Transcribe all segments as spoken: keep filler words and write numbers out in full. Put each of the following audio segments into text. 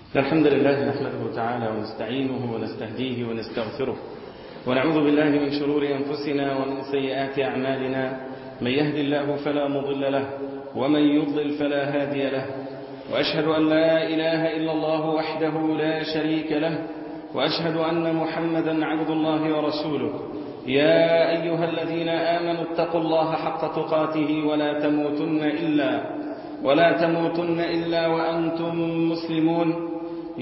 الحمد لله نحمده تعالى ونستعينه ونستهديه ونستغفره ونعوذ بالله من شرور أنفسنا ومن سيئات أعمالنا. من يهد الله فلا مضل له ومن يضلل فلا هادي له، وأشهد أن لا إله إلا الله وحده لا شريك له، وأشهد أن محمدا عبد الله ورسوله. يا أيها الذين آمنوا اتقوا الله حق تقاته ولا تموتن إلا ولا تموتن إلا وأنتم مسلمون.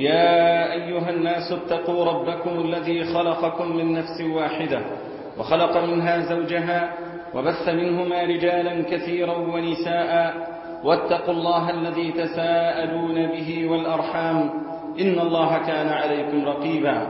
يا أيها الناس اتقوا ربكم الذي خلقكم من نفس واحدة وخلق منها زوجها وبث منهما رجالا كثيرا ونساء، واتقوا الله الذي تساءلون به والأرحام إن الله كان عليكم رقيبا.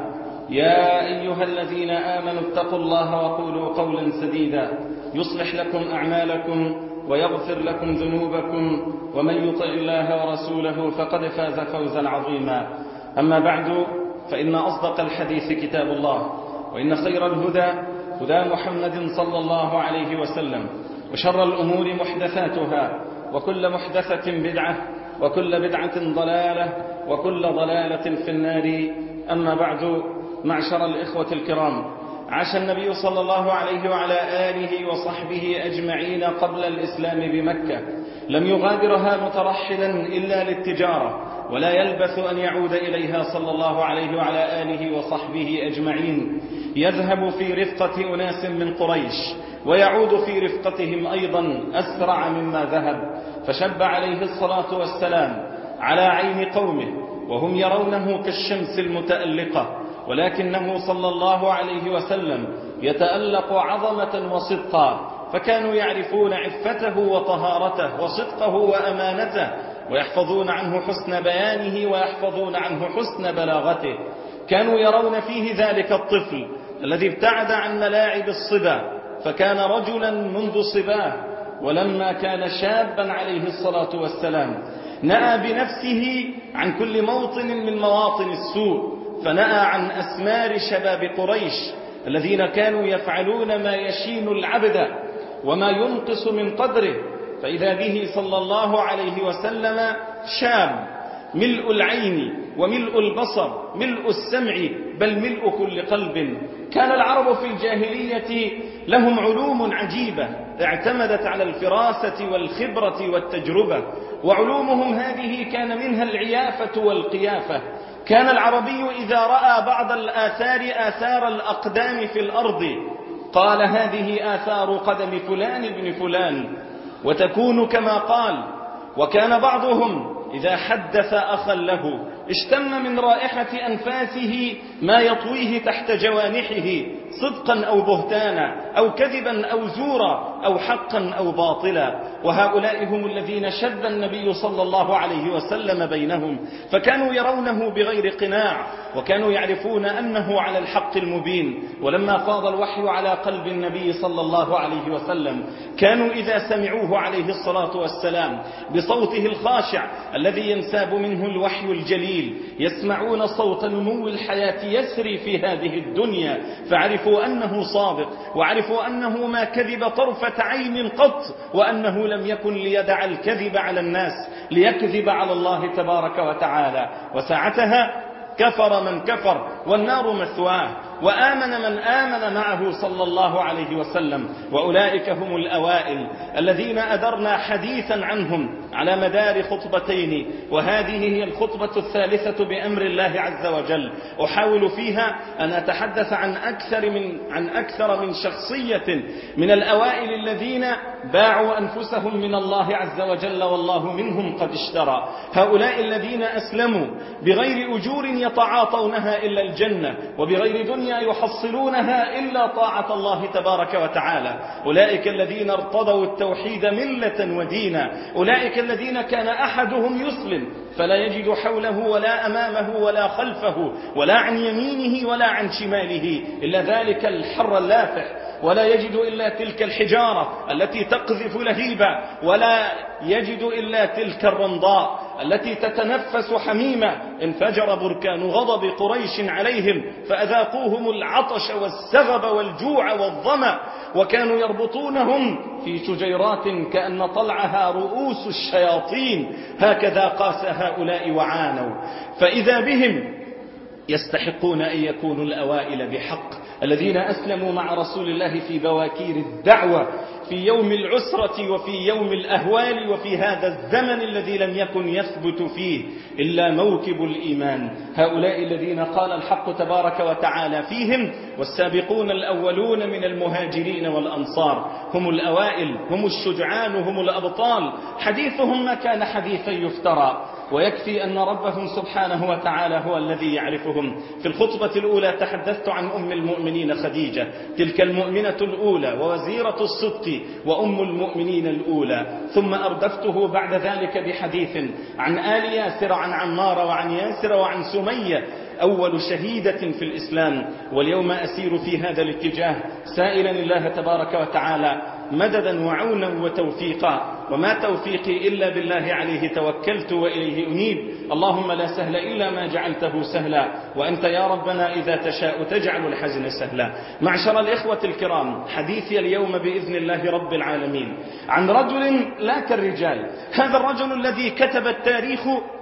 يا أيها الذين آمنوا اتقوا الله وقولوا قولا سديدا يصلح لكم أعمالكم ويغفر لكم ذنوبكم، ومن يطع الله ورسوله فقد فاز فوزا عظيما. أما بعد، فإن أصدق الحديث كتاب الله، وإن خير الهدى هدى محمد صلى الله عليه وسلم، وشر الأمور محدثاتها، وكل محدثة بدعة، وكل بدعة ضلالة، وكل ضلالة في النار. أما بعد، معشر الإخوة الكرام، عاش النبي صلى الله عليه وعلى آله وصحبه أجمعين قبل الإسلام بمكة، لم يغادرها مترحلا إلا للتجارة، ولا يلبث أن يعود إليها صلى الله عليه وعلى آله وصحبه أجمعين، يذهب في رفقة أناس من قريش ويعود في رفقتهم أيضا أسرع مما ذهب. فشب عليه الصلاة والسلام على عين قومه وهم يرونه كالشمس المتألقة، ولكنه صلى الله عليه وسلم يتألق عظمة وصدقا، فكانوا يعرفون عفته وطهارته وصدقه وأمانته، ويحفظون عنه حسن بيانه ويحفظون عنه حسن بلاغته. كانوا يرون فيه ذلك الطفل الذي ابتعد عن ملاعب الصبا، فكان رجلا منذ صباه، ولما كان شابا عليه الصلاة والسلام نأى بنفسه عن كل موطن من مواطن السوء، فنأى عن أسمار شباب قريش الذين كانوا يفعلون ما يشين العبد وما ينقص من قدره، فإذا به صلى الله عليه وسلم شاب ملء العين وملء البصر ملء السمع بل ملء كل قلب. كان العرب في الجاهلية لهم علوم عجيبة اعتمدت على الفراسة والخبرة والتجربة، وعلومهم هذه كان منها العيافة والقيافة. كان العربي إذا رأى بعض الآثار آثار الأقدام في الأرض قال هذه آثار قدم فلان ابن فلان، وتكون كما قال. وكان بعضهم إذا حدث أخا له اشتم من رائحة أنفاسه ما يطويه تحت جوانحه صدقا أو بهتانا أو كذبا أو زورا أو حقا أو باطلا. وهؤلاء هم الذين شد النبي صلى الله عليه وسلم بينهم، فكانوا يرونه بغير قناع، وكانوا يعرفون أنه على الحق المبين. ولما فاض الوحي على قلب النبي صلى الله عليه وسلم كانوا إذا سمعوه عليه الصلاة والسلام بصوته الخاشع الذي ينساب منه الوحي الجليل يسمعون صوت نمو الحياة يسري في هذه الدنيا، فعرفوا أنه صادق، وعرفوا أنه ما كذب طرفة عين قط، وأنه لم يكن ليدع الكذب على الناس ليكذب على الله تبارك وتعالى. وساعتها كفر من كفر والنار مثواه، وآمن من آمن معه صلى الله عليه وسلم. وأولئك هم الأوائل الذين أدرنا حديثا عنهم على مدار خطبتين، وهذه هي الخطبة الثالثة بأمر الله عز وجل. أحاول فيها أن أتحدث عن أكثر من, عن أكثر من شخصية من الأوائل الذين باعوا أنفسهم من الله عز وجل، والله منهم قد اشترى. هؤلاء الذين أسلموا بغير أجور يتعاطونها إلا الجنة، وبغير دنيا يحصلونها إلا طاعة الله تبارك وتعالى. أولئك الذين ارتضوا التوحيد ملة ودينا، أولئك الذين كان أحدهم يسلم فلا يجد حوله ولا أمامه ولا خلفه ولا عن يمينه ولا عن شماله إلا ذلك الحر اللافح، ولا يجد إلا تلك الحجارة التي تقذف لهيبا، ولا يجد إلا تلك الرمضاء التي تتنفس حميمة انفجر بركان غضب قريش عليهم فأذاقوهم العطش والسغب والجوع والظمأ، وكانوا يربطونهم في شجيرات كأن طلعها رؤوس الشياطين، هكذا قاس هؤلاء وعانوا. فإذا بهم يستحقون أن يكونوا الأوائل بحق، الذين أسلموا مع رسول الله في بواكير الدعوة، في يوم العسرة وفي يوم الأهوال، وفي هذا الزمن الذي لم يكن يثبت فيه إلا موكب الإيمان. هؤلاء الذين قال الحق تبارك وتعالى فيهم: والسابقون الأولون من المهاجرين والأنصار، هم الأوائل، هم الشجعان، هم الأبطال. حديثهم ما كان حديثا يفترى، ويكفي أن ربهم سبحانه وتعالى هو الذي يعرفهم. في الخطبة الأولى تحدثت عن أم المؤمنين خديجة، تلك المؤمنة الأولى ووزيرة الصدق وأم المؤمنين الأولى. ثم أردفته بعد ذلك بحديث عن آل ياسر، عن عمار وعن ياسر وعن سمية، أول شهيدة في الإسلام. واليوم أسير في هذا الاتجاه سائلا الله تبارك وتعالى مددا وعونا وتوفيقا، وما توفيقي إلا بالله، عليه توكلت وإليه أنيب. اللهم لا سهل إلا ما جعلته سهلا، وأنت يا ربنا إذا تشاء تجعل الحزن سهلا. معشر الإخوة الكرام، حديثي اليوم بإذن الله رب العالمين عن رجل لا كالرجال، هذا الرجل الذي كتب التاريخ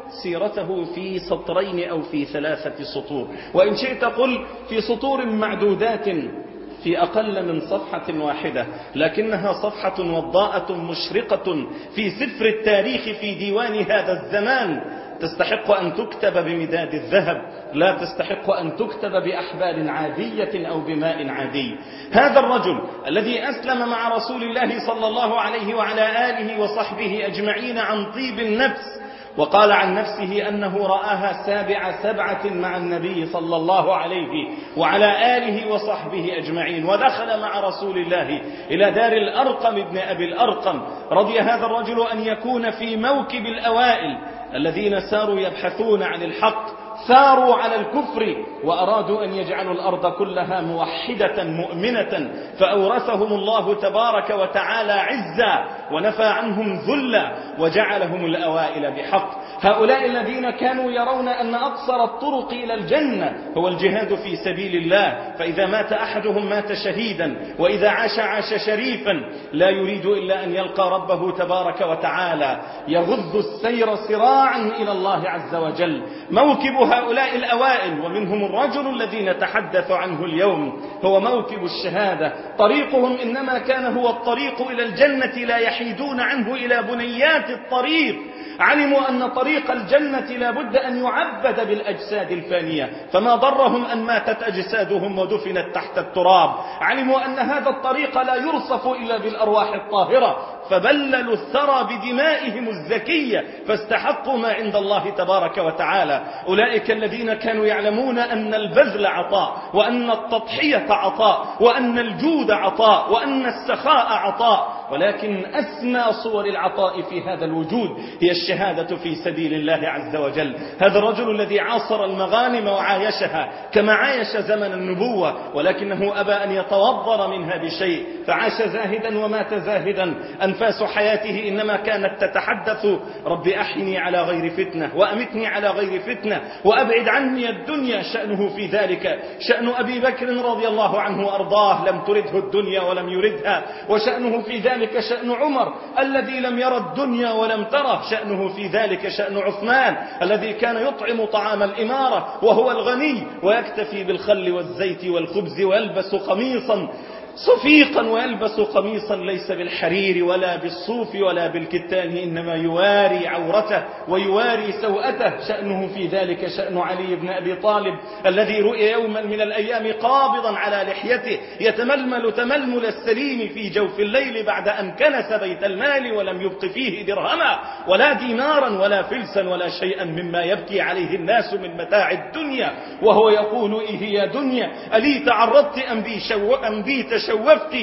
سيرته في سطرين أو في ثلاثة سطور، وإن شئت قل في سطور معدودات، في أقل من صفحة واحدة، لكنها صفحة وضاءة مشرقة في سفر التاريخ في ديوان هذا الزمان، تستحق أن تكتب بمداد الذهب، لا تستحق أن تكتب بأحبال عادية أو بماء عادي. هذا الرجل الذي أسلم مع رسول الله صلى الله عليه وعلى آله وصحبه أجمعين عن طيب النفس، وقال عن نفسه أنه رآها سابع سبعة مع النبي صلى الله عليه وعلى آله وصحبه أجمعين، ودخل مع رسول الله إلى دار الأرقم ابن أبي الأرقم. رضي هذا الرجل أن يكون في موكب الأوائل الذين ساروا يبحثون عن الحق، ثاروا على الكفر وأرادوا أن يجعلوا الأرض كلها موحدة مؤمنة، فأورثهم الله تبارك وتعالى عزا ونفى عنهم ذلا وجعلهم الأوائل بحق. هؤلاء الذين كانوا يرون أن أقصر الطرق إلى الجنة هو الجهاد في سبيل الله، فإذا مات أحدهم مات شهيدا، وإذا عاش عاش شريفا، لا يريد إلا أن يلقى ربه تبارك وتعالى، يغض السير سراعا إلى الله عز وجل. موكب هؤلاء الأوائل ومنهم الرجل الذي نتحدث عنه اليوم هو موكب الشهادة. طريقهم إنما كان هو الطريق إلى الجنة، لا يحيدون عنه إلى بنيات الطريق. علموا أن طريق الجنة لا بد أن يعبد بالأجساد الفانية، فما ضرهم أن ماتت أجسادهم ودفنت تحت التراب. علموا أن هذا الطريق لا يرصف إلا بالأرواح الطاهرة، فبللوا الثرى بدمائهم الزكية، فاستحقوا ما عند الله تبارك وتعالى. أولئك الذين كانوا يعلمون أن البذل عطاء، وأن التضحية عطاء، وأن الجود عطاء، وأن السخاء عطاء، ولكن أسمى صور العطاء في هذا الوجود هي الشهادة في سبيل الله عز وجل. هذا الرجل الذي عاصر المغانم وعايشها كما عايش زمن النبوة، ولكنه أبى أن يتوضر منها بشيء، فعاش زاهدا ومات زاهدا. أنفاس حياته إنما كانت تتحدث: رب أحيني على غير فتنة، وأمتني على غير فتنة، وأبعد عني الدنيا. شأنه في ذلك شأن أبي بكر رضي الله عنه وأرضاه، لم ترده الدنيا ولم يردها. وشأنه في ذلك شأن عمر الذي لم يرى الدنيا ولم تره. شأنه في ذلك شأن عثمان الذي كان يطعم طعام الإمارة وهو الغني، ويكتفي بالخل والزيت والخبز، ويلبس قميصا صفيقا، ويلبس قميصا ليس بالحرير ولا بالصوف ولا بالكتان، إنما يواري عورته ويواري سوءته. شأنه في ذلك شأن علي بن أبي طالب الذي رؤي يوما من الأيام قابضا على لحيته يتململ تململ السليم في جوف الليل بعد أن كنس بيت المال ولم يبق فيه درهما ولا دينارا ولا فلسا ولا شيئا مما يبكي عليه الناس من متاع الدنيا، وهو يقول: إيه يا دنيا ألي تعرضت أم بي, شو أم بي تشوفت؟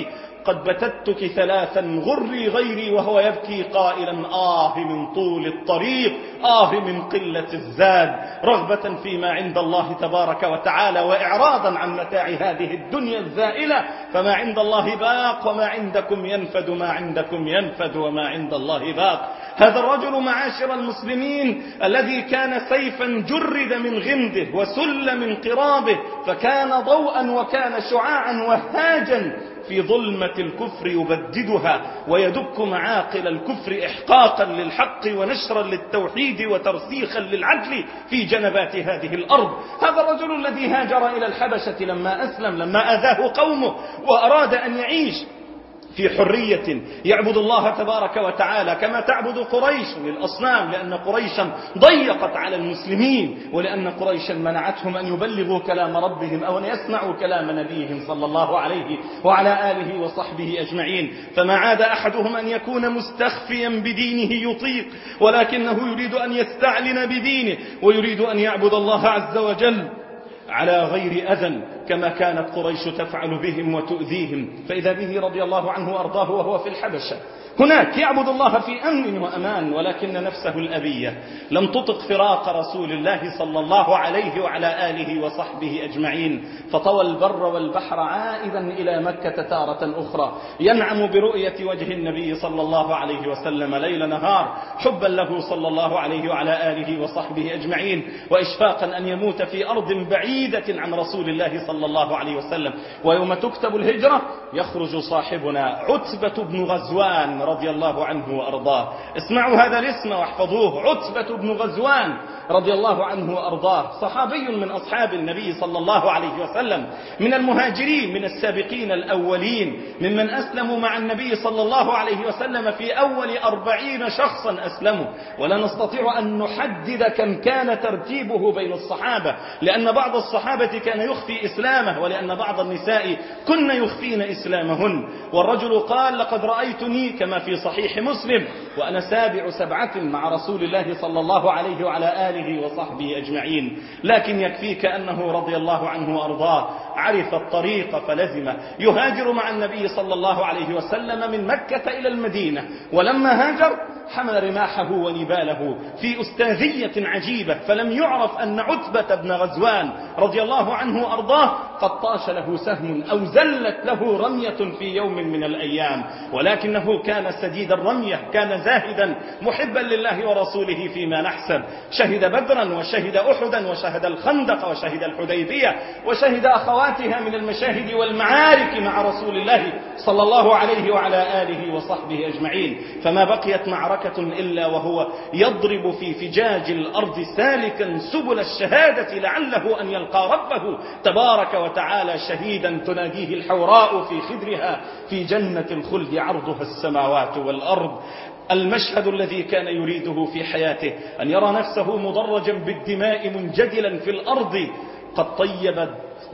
قد بتتك ثلاثا غري غيري، وهو يبكي قائلا آه من طول الطريق، آه من قلة الزاد، رغبة فيما عند الله تبارك وتعالى وإعراضا عن متاع هذه الدنيا الزائلة. فما عند الله باق وما عندكم ينفد، ما عندكم ينفد وما عند الله باق. هذا الرجل معاشر المسلمين الذي كان سيفا جرد من غمده وسل من قرابه، فكان ضوءا وكان شعاعا وهاجا في ظلمة الكفر يبددها ويدك معاقل الكفر إحقاقا للحق ونشرا للتوحيد وترسيخا للعدل في جنبات هذه الأرض. هذا الرجل الذي هاجر إلى الحبشة لما أسلم، لما أذاه قومه وأراد أن يعيش في حرية يعبد الله تبارك وتعالى كما تعبد قريش للأصنام، لأن قريشا ضيقت على المسلمين، ولأن قريشا منعتهم أن يبلغوا كلام ربهم أو أن يسمعوا كلام نبيهم صلى الله عليه وعلى آله وصحبه أجمعين. فما عاد أحدهم أن يكون مستخفيا بدينه يطيق، ولكنه يريد أن يستعلن بدينه ويريد أن يعبد الله عز وجل على غير أذى كما كانت قريش تفعل بهم وتؤذيهم. فإذا به رضي الله عنه وأرضاه وهو في الحبشة هناك يعبد الله في أمن وأمان، ولكن نفسه الأبية لم تطق فراق رسول الله صلى الله عليه وعلى آله وصحبه أجمعين، فطوى البر والبحر عائدا إلى مكة تارة أخرى ينعم برؤية وجه النبي صلى الله عليه وسلم ليل نهار، حبا له صلى الله عليه وعلى آله وصحبه أجمعين، وإشفاقا أن يموت في أرض بعيدة عن رسول الله صلى الله عليه وسلم. ويوم تكتب الهجرة يخرج صاحبنا عتبة بن غزوان رضي الله عنه وأرضاه. اسمعوا هذا الاسم واحفظوه، عتبة بن غزوان رضي الله عنه وأرضاه، صحابي من أصحاب النبي صلى الله عليه وسلم، من المهاجرين، من السابقين الأولين، ممن أسلموا مع النبي صلى الله عليه وسلم في أول أربعين شخصا أسلموا. ولا نستطيع أن نحدد كم كان ترتيبه بين الصحابة، لأن بعض الصحابة كان يخفي إسلامه، ولأن بعض النساء كن يخفين إسلامهن. والرجل قال لقد رأيتني كما في صحيح مسلم وأنا سابع سبعة مع رسول الله صلى الله عليه وعلى آله وصحبه أجمعين. لكن يكفيك أنه رضي الله عنه وأرضاه عرف الطريق فلزم يهاجر مع النبي صلى الله عليه وسلم من مكة إلى المدينة. ولما هاجر حمل رماحه ونباله في أستاذية عجيبة، فلم يعرف أن عتبة بن غزوان رضي الله عنه وأرضاه قد طاش له سهم أو زلت له رمية في يوم من الأيام، ولكنه كان سديد الرمية، كان زاهدا محبا لله ورسوله فيما نحسب. شهد بدرا وشهد أحدا وشهد الخندق وشهد الحديبية وشهد أخواتها من المشاهد والمعارك مع رسول الله صلى الله عليه وعلى آله وصحبه أجمعين. فما بقيت معركة إلا وهو يضرب في فجاج الأرض سالكا سبل الشهادة لعله أن يلقى ربه تبارك وتعالى شهيدا تناديه الحوراء في خدرها في جنة الخلد عرضها السماوات والأرض. المشهد الذي كان يريده في حياته أن يرى نفسه مدرجا بالدماء منجدلا في الأرض، قد طيبت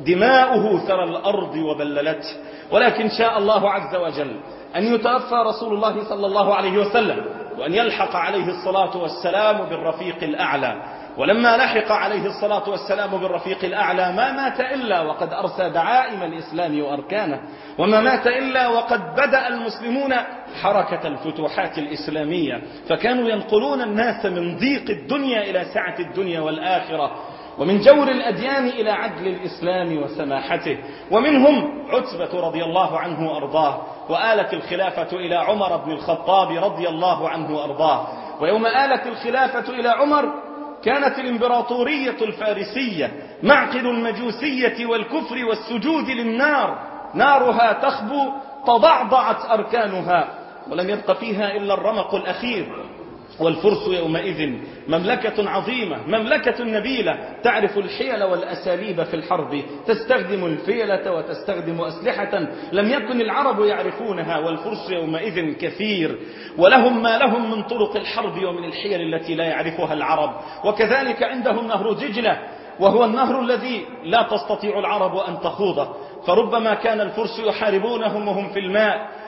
دماؤه ثرى الأرض وبللته، ولكن شاء الله عز وجل أن يتوفى رسول الله صلى الله عليه وسلم وأن يلحق عليه الصلاة والسلام بالرفيق الأعلى. ولما لحق عليه الصلاة والسلام بالرفيق الأعلى ما مات إلا وقد أرسى دعائم الإسلام وأركانه، وما مات إلا وقد بدأ المسلمون حركة الفتوحات الإسلامية، فكانوا ينقلون الناس من ضيق الدنيا إلى سعة الدنيا والآخرة، ومن جور الأديان إلى عدل الإسلام وسماحته. ومنهم عتبة رضي الله عنه وأرضاه، وآلت الخلافة إلى عمر بن الخطاب رضي الله عنه وأرضاه. ويوم آلت الخلافة إلى عمر كانت الإمبراطورية الفارسية معقل المجوسية والكفر والسجود للنار، نارها تخبو تضعضعت أركانها ولم يبق فيها إلا الرمق الأخير. والفرس يومئذ مملكة عظيمة، مملكة نبيلة، تعرف الحيل والأساليب في الحرب، تستخدم الفيلة وتستخدم أسلحة لم يكن العرب يعرفونها. والفرس يومئذ كثير ولهم ما لهم من طرق الحرب ومن الحيل التي لا يعرفها العرب. وكذلك عندهم نهر دجلة، وهو النهر الذي لا تستطيع العرب أن تخوضه، فربما كان الفرس يحاربونهم وهم في الماء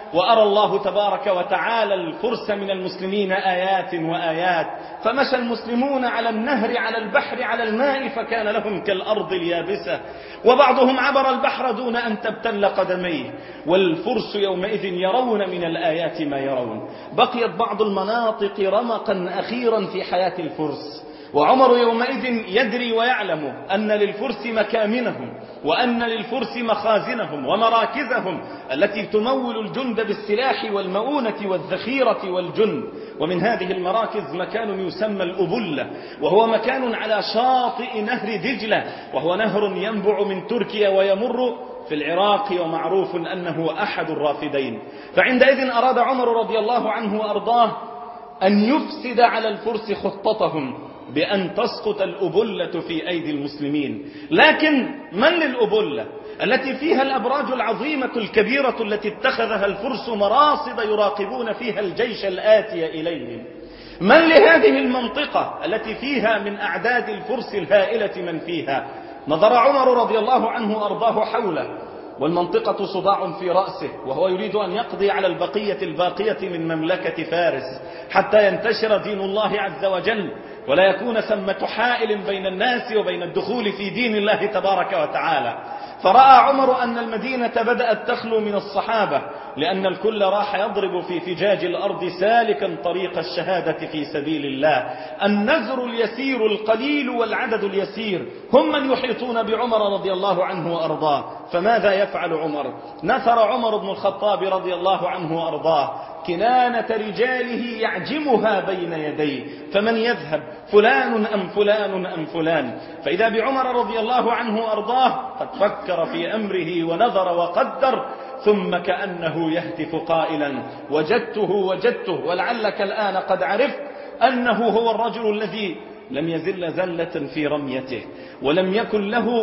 وأرى الله تبارك وتعالى الفرس من المسلمين آيات وآيات، فمشى المسلمون على النهر على البحر على الماء فكان لهم كالأرض اليابسة، وبعضهم عبر البحر دون أن تبتل قدميه، والفرس يومئذ يرون من الآيات ما يرون. بقيت بعض المناطق رمقا أخيرا في حياة الفرس، وعمر يومئذ يدري ويعلم أن للفرس مكامنهم، وأن للفرس مخازنهم ومراكزهم التي تمول الجند بالسلاح والمؤونة والذخيرة والجند. ومن هذه المراكز مكان يسمى الأبلة، وهو مكان على شاطئ نهر دجلة، وهو نهر ينبع من تركيا ويمر في العراق، ومعروف أنه أحد الرافدين. فعندئذ أراد عمر رضي الله عنه وأرضاه أن يفسد على الفرس خطتهم بأن تسقط الأبلة في أيدي المسلمين. لكن من للأبلة التي فيها الأبراج العظيمة الكبيرة التي اتخذها الفرس مراصد يراقبون فيها الجيش الآتي إليهم؟ من لهذه المنطقة التي فيها من أعداد الفرس الهائلة من فيها؟ نظر عمر رضي الله عنه وأرضاه حوله، والمنطقة صداع في رأسه، وهو يريد أن يقضي على البقية الباقية من مملكة فارس حتى ينتشر دين الله عز وجل، ولا يكون ثمة حائل بين الناس وبين الدخول في دين الله تبارك وتعالى. فرأى عمر أن المدينة بدأت تخلو من الصحابة، لأن الكل راح يضرب في فجاج الأرض سالكا طريق الشهادة في سبيل الله. النزر اليسير القليل والعدد اليسير هم من يحيطون بعمر رضي الله عنه وأرضاه. فماذا يفعل عمر؟ نثر عمر بن الخطاب رضي الله عنه وأرضاه كنانة رجاله يعجمها بين يديه، فمن يذهب فلان أم فلان أم فلان؟ فإذا بعمر رضي الله عنه وأرضاه قد فكر في أمره ونظر وقدر، ثم كأنه يهتف قائلا: وجدته وجدته، ولعلك الآن قد عرفت أنه هو الرجل الذي لم يزل زلة في رميته، ولم يكن له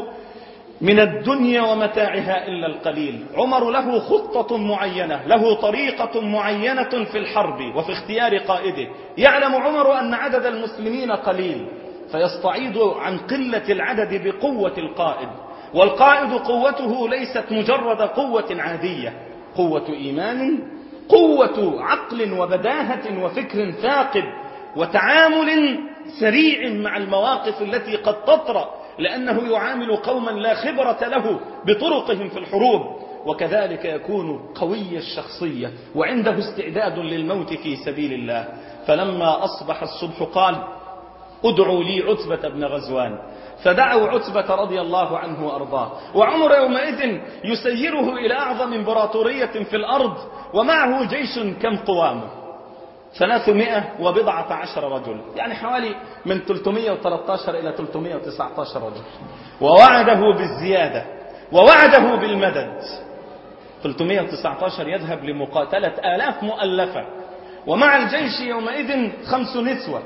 من الدنيا ومتاعها إلا القليل. عمر له خطة معينة، له طريقة معينة في الحرب وفي اختيار قائده. يعلم عمر أن عدد المسلمين قليل، فيستعيض عن قلة العدد بقوة القائد، والقائد قوته ليست مجرد قوة عادية، قوة إيمان، قوة عقل وبداهة وفكر ثاقب وتعامل سريع مع المواقف التي قد تطرأ، لأنه يعامل قوما لا خبرة له بطرقهم في الحروب. وكذلك يكون قوي الشخصية وعنده استعداد للموت في سبيل الله. فلما أصبح الصبح قال: ادعوا لي عتبة بن غزوان، فدعوا عتبة رضي الله عنه وأرضاه. وعمر يومئذ يسيره إلى أعظم امبراطورية في الأرض، ومعه جيش كم قوامه؟ ثلاثمائة وبضعة عشر رجل، يعني حوالي من ثلاثمائة وثلاثة عشر إلى ثلاثمائة وتسعة عشر رجل، ووعده بالزيادة ووعده بالمدد. ثلاثمائة وتسعة عشر يذهب لمقاتلة آلاف مؤلفة، ومع الجيش يومئذ خمس نسوة،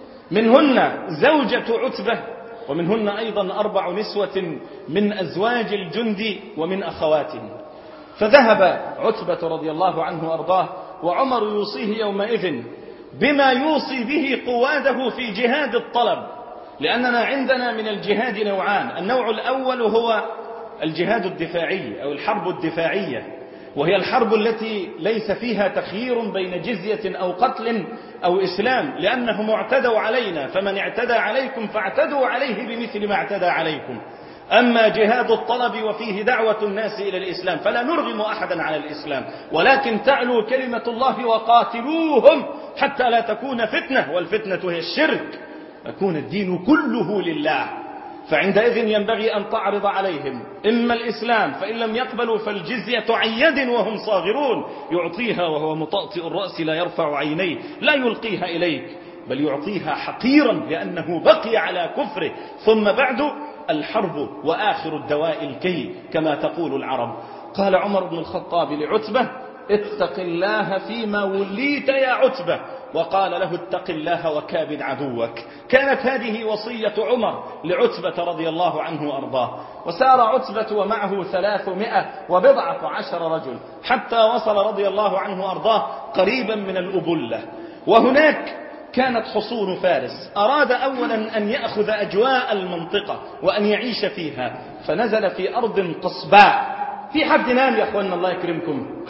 منهن زوجة عتبة، ومنهن أيضا أربع نسوة من أزواج الجند ومن أخواتهم. فذهب عتبة رضي الله عنه وأرضاه، وعمر يوصيه يومئذ بما يوصي به قواده في جهاد الطلب، لأننا عندنا من الجهاد نوعان. النوع الأول هو الجهاد الدفاعي أو الحرب الدفاعية، وهي الحرب التي ليس فيها تخيير بين جزية أو قتل أو إسلام، لأنهم اعتدوا علينا، فمن اعتدى عليكم فاعتدوا عليه بمثل ما اعتدى عليكم. أما جهاد الطلب وفيه دعوة الناس إلى الإسلام فلا نرغم أحدا على الإسلام، ولكن تعلو كلمة الله وقاتلوهم حتى لا تكون فتنة، والفتنة هي الشرك، يكون الدين كله لله. فعندئذ ينبغي أن تعرض عليهم إما الإسلام، فإن لم يقبلوا فالجزية عن يد وهم صاغرون، يعطيها وهو مطأطئ الرأس لا يرفع عينيه، لا يلقيها إليك، بل يعطيها حقيرا لأنه بقي على كفره. ثم بعد الحرب وآخر الدواء الكي كما تقول العرب. قال عمر بن الخطاب لعتبة: اتق الله فيما وليت يا عتبة، وقال له: اتق الله وكابد عدوك. كانت هذه وصية عمر لعتبة رضي الله عنه وأرضاه. وسار عتبة ومعه ثلاثمائة وبضعة عشر رجل حتى وصل رضي الله عنه وأرضاه قريبا من الأبلة، وهناك كانت حصون فارس. أراد أولا أن يأخذ أجواء المنطقة وأن يعيش فيها، فنزل في أرض قصباء. في حد نام يا أخوانا الله يكرمكم؟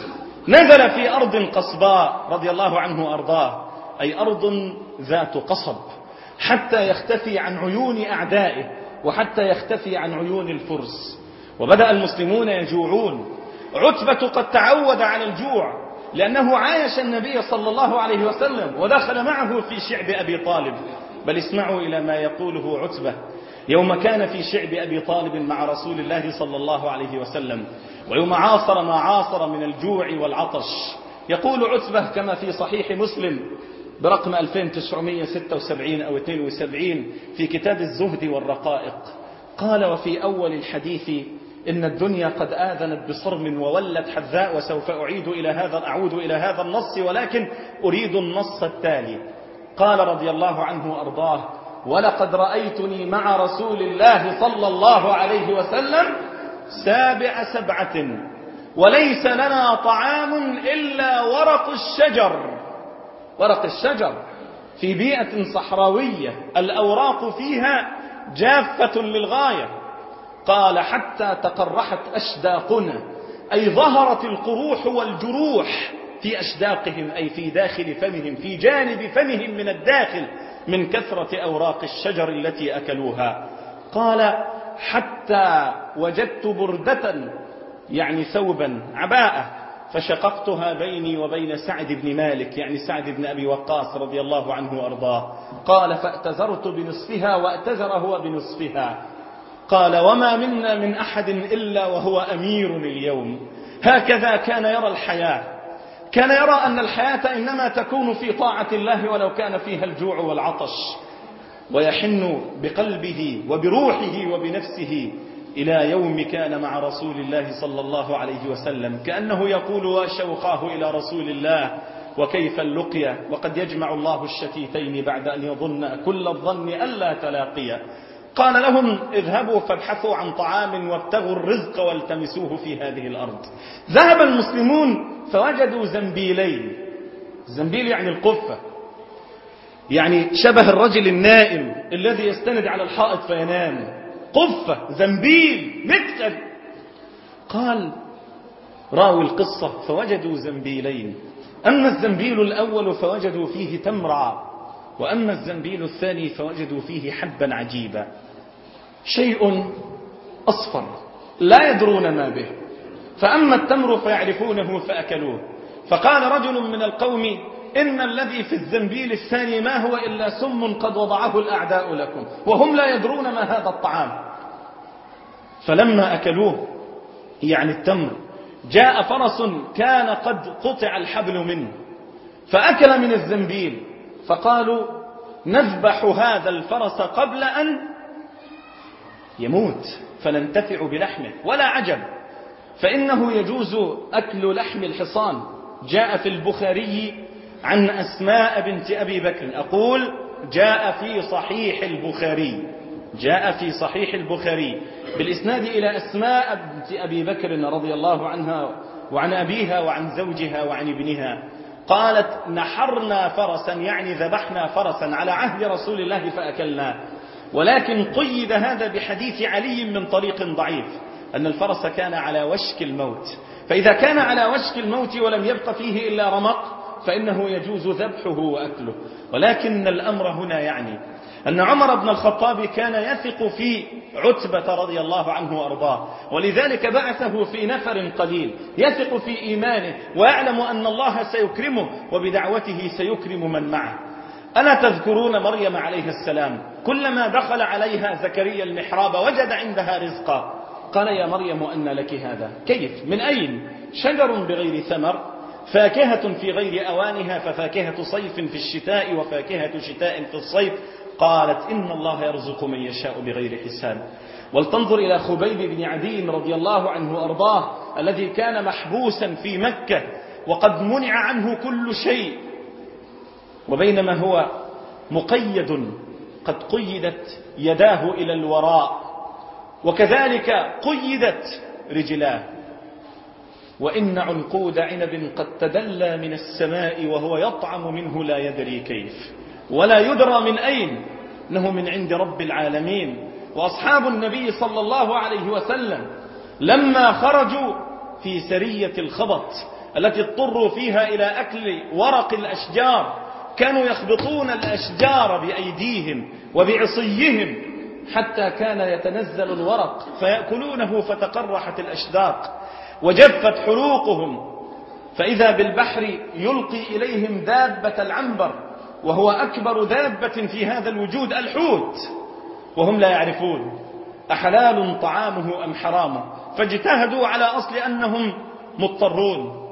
نزل في أرض قصباء رضي الله عنه وأرضاه، أي أرض ذات قصب، حتى يختفي عن عيون أعدائه وحتى يختفي عن عيون الفرس. وبدأ المسلمون يجوعون. عتبة قد تعود على الجوع لأنه عايش النبي صلى الله عليه وسلم ودخل معه في شعب أبي طالب. بل اسمعوا إلى ما يقوله عتبة يوم كان في شعب أبي طالب مع رسول الله صلى الله عليه وسلم، ويوم عاصر ما عاصر من الجوع والعطش. يقول عتبة كما في صحيح مسلم برقم ألفين وتسعمائة وستة وسبعين أو اثنين وسبعين في كتاب الزهد والرقائق، قال: وفي أول الحديث إن الدنيا قد آذنت بصرم وولت حذاء، وسوف أعيد إلى هذا أعود إلى هذا النص، ولكن أريد النص التالي. قال رضي الله عنه وأرضاه: ولقد رأيتني مع رسول الله صلى الله عليه وسلم سابع سبعة وليس لنا طعام إلا ورق الشجر. ورق الشجر في بيئة صحراوية الأوراق فيها جافة للغاية. قال: حتى تقرحت أشداقنا، أي ظهرت القروح والجروح في أشداقهم، أي في داخل فمهم، في جانب فمهم من الداخل، من كثرة أوراق الشجر التي أكلوها. قال: حتى وجدت بردة، يعني ثوبا، عباءة، فشققتها بيني وبين سعد بن مالك، يعني سعد بن أبي وقاص رضي الله عنه وأرضاه. قال: فأتزرت بنصفها وأتزر هو بنصفها. قال: وما منا من أحد إلا وهو أمير اليوم. هكذا كان يرى الحياة. كان يرى أن الحياة إنما تكون في طاعة الله ولو كان فيها الجوع والعطش، ويحن بقلبه وبروحه وبنفسه إلى يوم كان مع رسول الله صلى الله عليه وسلم، كأنه يقول: وشوقاه إلى رسول الله وكيف اللقيا، وقد يجمع الله الشتيتين بعد أن يظن كل الظن ألا تلاقيا. قال لهم: اذهبوا فابحثوا عن طعام وابتغوا الرزق والتمسوه في هذه الأرض. ذهب المسلمون فوجدوا زنبيلين. الزنبيل يعني القفة، يعني شبه الرجل النائم الذي يستند على الحائط فينام. قفة، زنبيل، مكتب. قال راوي القصة: فوجدوا زنبيلين، أما الزنبيل الأول فوجدوا فيه تمرا، وأما الزنبيل الثاني فوجدوا فيه حبا عجيبا، شيء أصفر لا يدرون ما به. فأما التمر فيعرفونه فأكلوه. فقال رجل من القوم: إن الذي في الزنبيل الثاني ما هو إلا سم قد وضعه الأعداء لكم، وهم لا يدرون ما هذا الطعام. فلما أكلوه، يعني التمر، جاء فرس كان قد قطع الحبل منه فأكل من الزنبيل، فقالوا: نذبح هذا الفرس قبل أن يموت فننتفع بلحمه. ولا عجب، فإنه يجوز أكل لحم الحصان. جاء في البخاري عن أسماء بنت أبي بكر، أقول جاء في صحيح البخاري، جاء في صحيح البخاري بالإسناد إلى أسماء بنت أبي بكر رضي الله عنها وعن أبيها وعن زوجها وعن ابنها، قالت: نحرنا فرسا، يعني ذبحنا فرسا على عهد رسول الله فأكلناه، ولكن قيد هذا بحديث علي من طريق ضعيف أن الفرس كان على وشك الموت، فإذا كان على وشك الموت ولم يبق فيه إلا رمق فإنه يجوز ذبحه وأكله. ولكن الأمر هنا يعني أن عمر بن الخطاب كان يثق في عتبة رضي الله عنه وأرضاه، ولذلك بعثه في نفر قليل يثق في إيمانه ويعلم أن الله سيكرمه وبدعوته سيكرم من معه. ألا تذكرون مريم عليه السلام كلما دخل عليها زكريا المحراب وجد عندها رزقا، قال: يا مريم أن لك هذا؟ كيف؟ من أين؟ شجر بغير ثمر، فاكهة في غير أوانها، ففاكهة صيف في الشتاء وفاكهة شتاء في الصيف. قالت: إن الله يرزق من يشاء بغير حساب. ولتنظر إلى خبيب بن عدي رضي الله عنه وأرضاه الذي كان محبوسا في مكة وقد منع عنه كل شيء، وبينما هو مقيد قد قيدت يداه إلى الوراء، وكذلك قيدت رجلاه. وإن عنقود عنب قد تدلى من السماء وهو يطعم منه لا يدري كيف ولا يدرى من أين، إنه من عند رب العالمين. وأصحاب النبي صلى الله عليه وسلم لما خرجوا في سرية الخبط التي اضطروا فيها إلى أكل ورق الأشجار، كانوا يخبطون الأشجار بأيديهم وبعصيهم حتى كان يتنزل الورق فيأكلونه فتقرحت الأشداق وجفت حلوقهم، فإذا بالبحر يلقي إليهم دابة العنبر وهو أكبر دابة في هذا الوجود، الحوت، وهم لا يعرفون أحلال طعامه أم حرامه، فاجتهدوا على أصل أنهم مضطرون.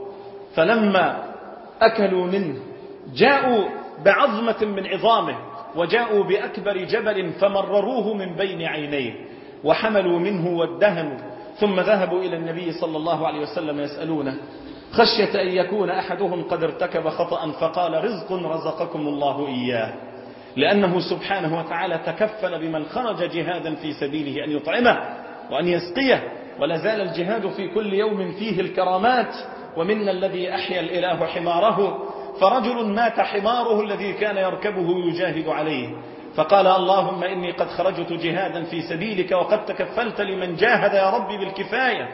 فلما أكلوا منه جاءوا بعظمة من عظامه وجاءوا بأكبر جبل فمرروه من بين عينيه وحملوا منه وادهنوا، ثم ذهبوا إلى النبي صلى الله عليه وسلم يسألونه خشية أن يكون أحدهم قد ارتكب خطأ، فقال رزق رزقكم الله إياه، لأنه سبحانه وتعالى تكفل بمن خرج جهادا في سبيله أن يطعمه وأن يسقيه، ولا زال الجهاد في كل يوم فيه الكرامات. ومنا الذي أحيا الإله حماره، فرجل مات حماره الذي كان يركبه يجاهد عليه، فقال اللهم إني قد خرجت جهادا في سبيلك وقد تكفلت لمن جاهد يا ربي بالكفاية،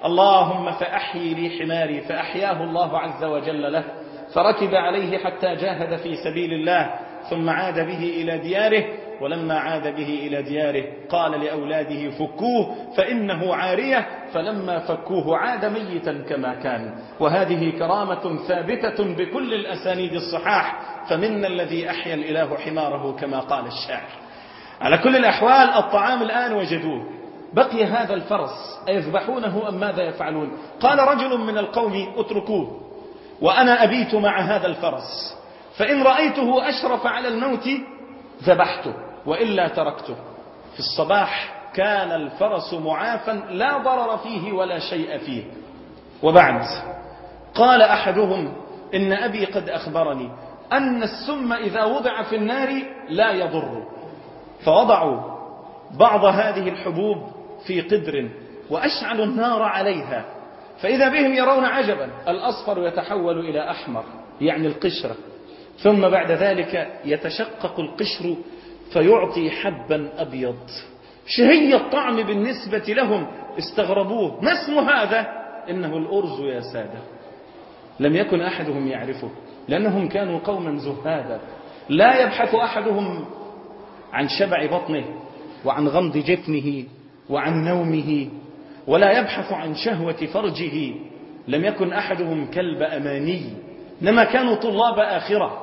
اللهم فأحيي لي حماري، فأحياه الله عز وجل له، فركب عليه حتى جاهد في سبيل الله، ثم عاد به إلى دياره. ولما عاد به إلى دياره قال لأولاده فكوه فإنه عارية، فلما فكوه عاد ميتا كما كان. وهذه كرامة ثابتة بكل الأسانيد الصحاح، فمنا الذي أحيا الإله حماره كما قال الشاعر. على كل الأحوال الطعام الآن وجدوه، بقي هذا الفرس أيذبحونه أم ماذا يفعلون؟ قال رجل من القوم اتركوه وأنا أبيت مع هذا الفرس، فإن رأيته أشرف على الموت ذبحته وإلا تركته. في الصباح كان الفرس معافا لا ضرر فيه ولا شيء فيه. وبعد قال أحدهم إن أبي قد أخبرني أن السم إذا وضع في النار لا يضر، فوضعوا بعض هذه الحبوب في قدر وأشعلوا النار عليها، فإذا بهم يرون عجبا، الأصفر يتحول إلى أحمر يعني القشرة، ثم بعد ذلك يتشقق القشر فيعطي حبا أبيض شهي الطعم بالنسبة لهم. استغربوه، ما اسم هذا؟ إنه الأرز يا سادة. لم يكن أحدهم يعرفه لأنهم كانوا قوما زهادا، لا يبحث أحدهم عن شبع بطنه وعن غمض جفنه وعن نومه، ولا يبحث عن شهوة فرجه. لم يكن أحدهم كلب أماني، إنما كانوا طلاب آخرة.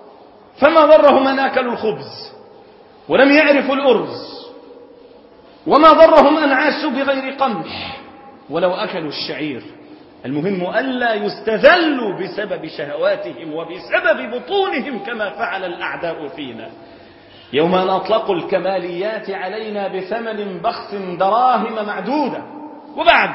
فما ضرهم أن أكلوا الخبز ولم يعرفوا الأرز، وما ضرهم أن عاشوا بغير قمح ولو أكلوا الشعير. المهم ألا يستذلوا بسبب شهواتهم وبسبب بطونهم كما فعل الأعداء فينا يوم أن أطلقوا الكماليات علينا بثمن بخس دراهم معدودة، وبعد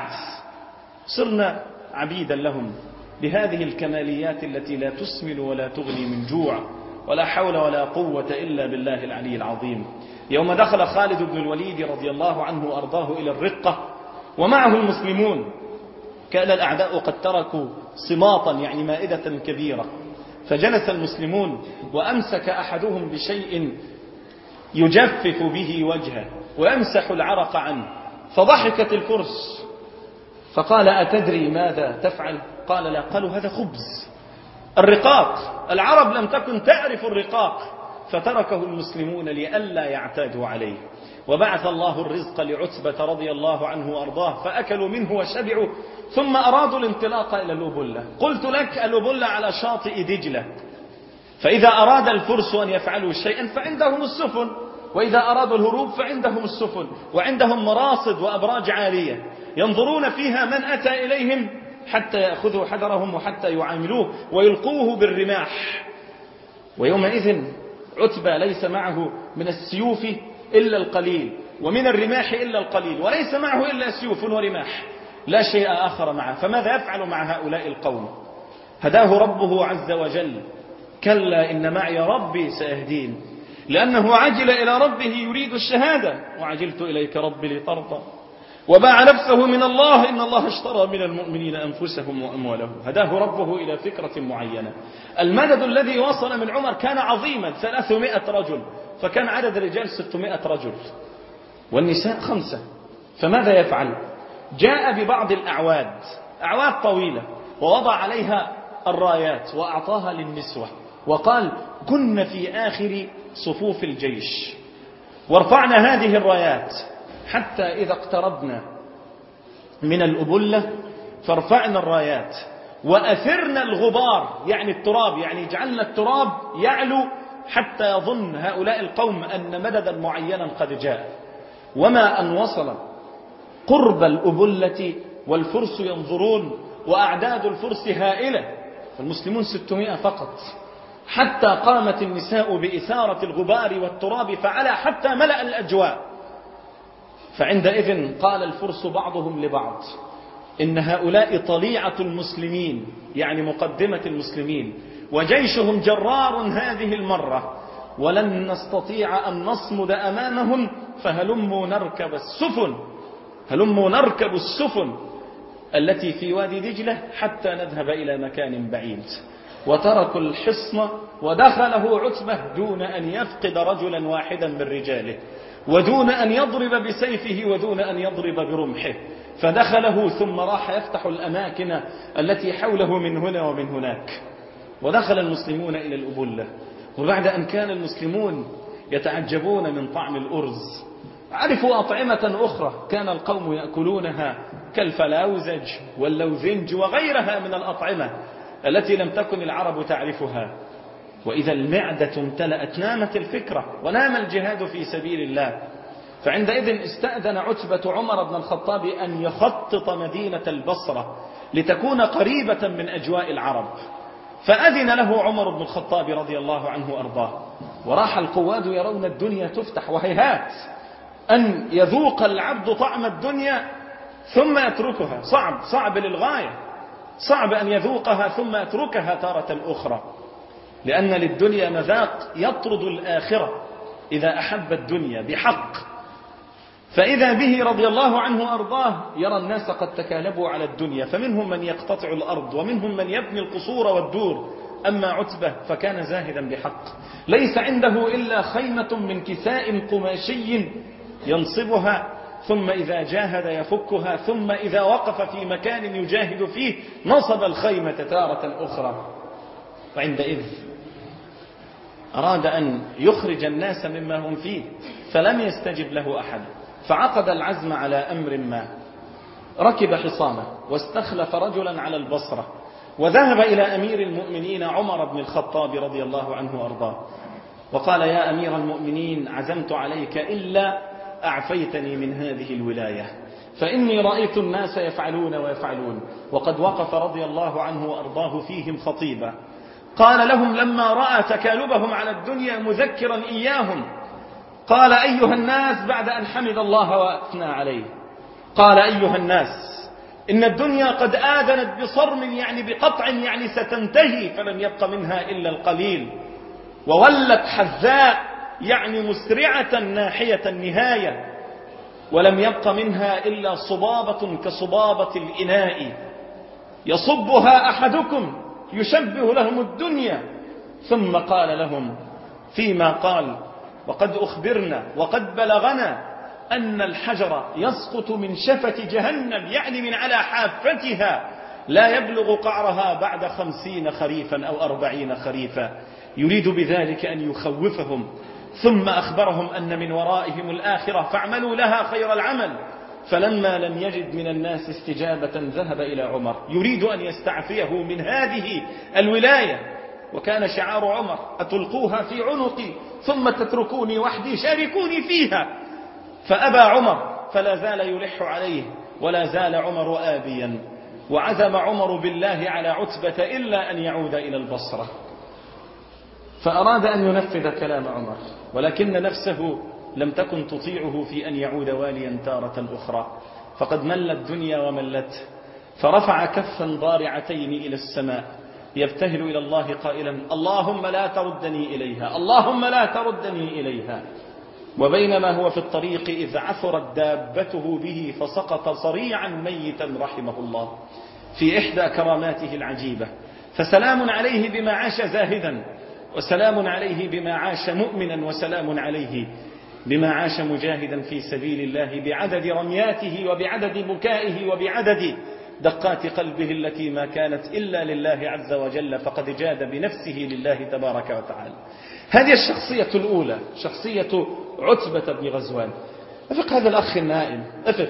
صرنا عبيدا لهم بهذه الكماليات التي لا تسمن ولا تغني من جوع، ولا حول ولا قوة إلا بالله العلي العظيم. يوم دخل خالد بن الوليد رضي الله عنه وأرضاه إلى الرقة ومعه المسلمون، كان الأعداء قد تركوا صماطا يعني مائدة كبيرة، فجلس المسلمون وأمسك أحدهم بشيء يجفف به وجهه ويمسح العرق عنه، فضحكت الفرس فقال أتدري ماذا تفعل؟ قال لا. قالوا هذا خبز الرقاق، العرب لم تكن تعرف الرقاق، فتركه المسلمون لئلا يعتادوا عليه. وبعث الله الرزق لعتبة رضي الله عنه وأرضاه، فأكلوا منه وشبعوا، ثم أرادوا الانطلاق إلى الأبلة. قلت لك الأبلة على شاطئ دجلة، فإذا أراد الفرس أن يفعلوا شيئا فعندهم السفن، وإذا أرادوا الهروب فعندهم السفن، وعندهم مراصد وأبراج عالية ينظرون فيها من أتى إليهم حتى يأخذوا حذرهم وحتى يعاملوه ويلقوه بالرماح. ويومئذ عتبة ليس معه من السيوف إلا القليل ومن الرماح إلا القليل، وليس معه إلا سيوف ورماح، لا شيء آخر معه. فماذا يفعل مع هؤلاء القوم؟ هداه ربه عز وجل، كلا إن معي ربي سيهدين، لأنه عجل إلى ربه يريد الشهادة، وعجلت إليك ربي لترضى، وباع نفسه من الله، إن الله اشترى من المؤمنين أنفسهم وأموالهم. هداه ربه إلى فكرة معينة. المدد الذي وصل من عمر كان عظيما، ثلاثمائة رجل، فكان عدد الرجال ستمائة رجل والنساء خمسة. فماذا يفعل؟ جاء ببعض الأعواد، أعواد طويلة، ووضع عليها الرايات وأعطاها للنسوة وقال كن في آخر صفوف الجيش، وارفعنا هذه الرايات حتى إذا اقتربنا من الأبلة فارفعنا الرايات وأثرنا الغبار، يعني التراب، يعني جعلنا التراب يعلو حتى يظن هؤلاء القوم أن مددا معينا قد جاء. وما أن وصل قرب الأبلة والفرس ينظرون وأعداد الفرس هائلة، فالمسلمون ستمائة فقط، حتى قامت النساء بإثارة الغبار والتراب فعلى حتى ملأ الأجواء. فعندئذ قال الفرس بعضهم لبعض إن هؤلاء طليعة المسلمين، يعني مقدمة المسلمين، وجيشهم جرار هذه المرة، ولن نستطيع أن نصمد أمامهم، فهلموا نركب السفن هلموا نركب السفن التي في وادي دجلة حتى نذهب إلى مكان بعيد. وتركوا الحصن ودخله عتبة دون أن يفقد رجلا واحدا من رجاله، ودون أن يضرب بسيفه ودون أن يضرب برمحه، فدخله ثم راح يفتح الأماكن التي حوله من هنا ومن هناك. ودخل المسلمون إلى الأبلة، وبعد أن كان المسلمون يتعجبون من طعم الأرز عرفوا أطعمة أخرى كان القوم يأكلونها كالفلاوزج واللوزنج وغيرها من الأطعمة التي لم تكن العرب تعرفها. وإذا المعدة امتلأت نامت الفكرة ونام الجهاد في سبيل الله. فعندئذ استأذن عتبة عمر بن الخطاب أن يخطط مدينة البصرة لتكون قريبة من أجواء العرب، فأذن له عمر بن الخطاب رضي الله عنه وأرضاه. وراح القواد يرون الدنيا تفتح، وهيهات أن يذوق العبد طعم الدنيا ثم يتركها، صعب صعب للغاية، صعب أن يذوقها ثم يتركها تارة أخرى، لأن للدنيا مذاق يطرد الآخرة إذا أحب الدنيا بحق. فإذا به رضي الله عنه وأرضاه يرى الناس قد تكالبوا على الدنيا، فمنهم من يقتطع الأرض ومنهم من يبني القصور والدور. أما عتبة فكان زاهدا بحق، ليس عنده إلا خيمة من كساء قماشي ينصبها، ثم إذا جاهد يفكها، ثم إذا وقف في مكان يجاهد فيه نصب الخيمة تارة أخرى. وعندئذ أراد أن يخرج الناس مما هم فيه، فلم يستجب له أحد، فعقد العزم على أمر ما. ركب حصانه واستخلف رجلا على البصرة، وذهب إلى أمير المؤمنين عمر بن الخطاب رضي الله عنه وأرضاه، وقال يا أمير المؤمنين عزمت عليك إلا أعفيتني من هذه الولاية، فإني رأيت الناس يفعلون ويفعلون. وقد وقف رضي الله عنه وأرضاه فيهم خطيبا قال لهم لما رأى تكالبهم على الدنيا مذكرا إياهم، قال أيها الناس، بعد أن حمد الله وأثنى عليه، قال أيها الناس إن الدنيا قد آذنت بصرم، يعني بقطع، يعني ستنتهي، فلم يبق منها إلا القليل، وولت حذاء، يعني مسرعة ناحية النهاية، ولم يبق منها إلا صبابة كصبابة الإناء يصبها أحدكم يشبه لهم الدنيا. ثم قال لهم فيما قال وقد أخبرنا وقد بلغنا أن الحجر يسقط من شفة جهنم، يعني من على حافتها، لا يبلغ قعرها بعد خمسين خريفا أو أربعين خريفا، يريد بذلك أن يخوفهم. ثم أخبرهم أن من ورائهم الآخرة فاعملوا لها خير العمل. فلما لم يجد من الناس استجابة ذهب إلى عمر يريد أن يستعفيه من هذه الولاية، وكان شعار عمر أتلقوها في عنقي ثم تتركوني وحدي، شاركوني فيها. فأبى عمر، فلا زال يلح عليه ولا زال عمر آبيا، وعزم عمر بالله على عتبة إلا أن يعود إلى البصرة. فأراد أن ينفذ كلام عمر، ولكن نفسه لم تكن تطيعه في أن يعود واليا تارة أخرى، فقد مل الدنيا وملته، فرفع كفا ضارعتين إلى السماء يبتهل إلى الله قائلا اللهم لا تردني إليها، اللهم لا تردني إليها. وبينما هو في الطريق إذ عثرت دابته به فسقط صريعا ميتا رحمه الله في إحدى كراماته العجيبة. فسلام عليه بما عاش زاهدا، وسلام عليه بما عاش مؤمنا، وسلام عليه بما عاش مجاهدا في سبيل الله، بعدد رمياته وبعدد بكائه وبعدد دقات قلبه التي ما كانت إلا لله عز وجل، فقد جاد بنفسه لله تبارك وتعالى. هذه الشخصية الأولى، شخصية عتبة بن غزوان. أفق هذا الأخ النائم، أفق.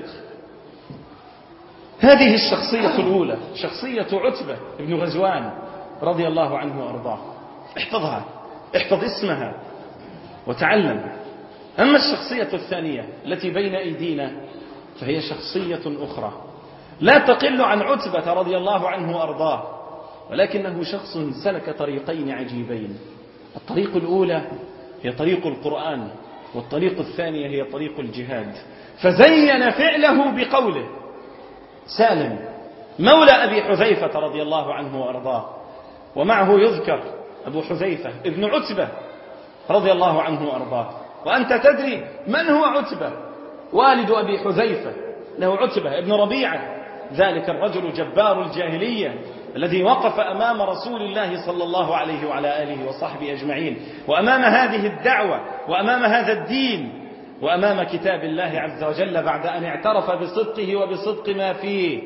هذه الشخصية الأولى شخصية عتبة بن غزوان رضي الله عنه وأرضاه. احفظها، احفظ اسمها وتعلم. أما الشخصية الثانية التي بين أيدينا فهي شخصية أخرى لا تقل عن عتبة رضي الله عنه وأرضاه، ولكنه شخص سلك طريقين عجيبين. الطريق الأولى هي طريق القرآن، والطريق الثانية هي طريق الجهاد. فزين فعله بقوله: سالم مولى أبي حذيفة رضي الله عنه وأرضاه، ومعه يذكر أبو حذيفة ابن عتبة رضي الله عنه وأرضاه. وأنت تدري من هو عتبة؟ والد أبي حذيفة له عتبة ابن ربيعة، ذلك الرجل جبار الجاهلية الذي وقف أمام رسول الله صلى الله عليه وعلى آله وصحبه أجمعين، وأمام هذه الدعوة، وأمام هذا الدين، وأمام كتاب الله عز وجل، بعد أن اعترف بصدقه وبصدق ما فيه،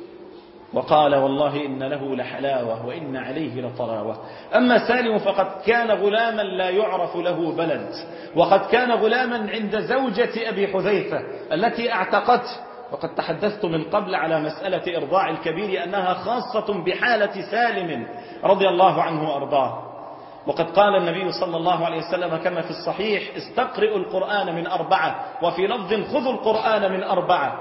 وقال: والله إن له لحلاوة وإن عليه لطراوة. أما سالم فقد كان غلاما لا يعرف له بلد، وقد كان غلاما عند زوجة أبي حذيفة التي اعتقته. وقد تحدثت من قبل على مسألة إرضاع الكبير أنها خاصة بحالة سالم رضي الله عنه وأرضاه. وقد قال النبي صلى الله عليه وسلم كما في الصحيح: استقرئوا القرآن من أربعة، وفي لفظ خذوا القرآن من أربعة.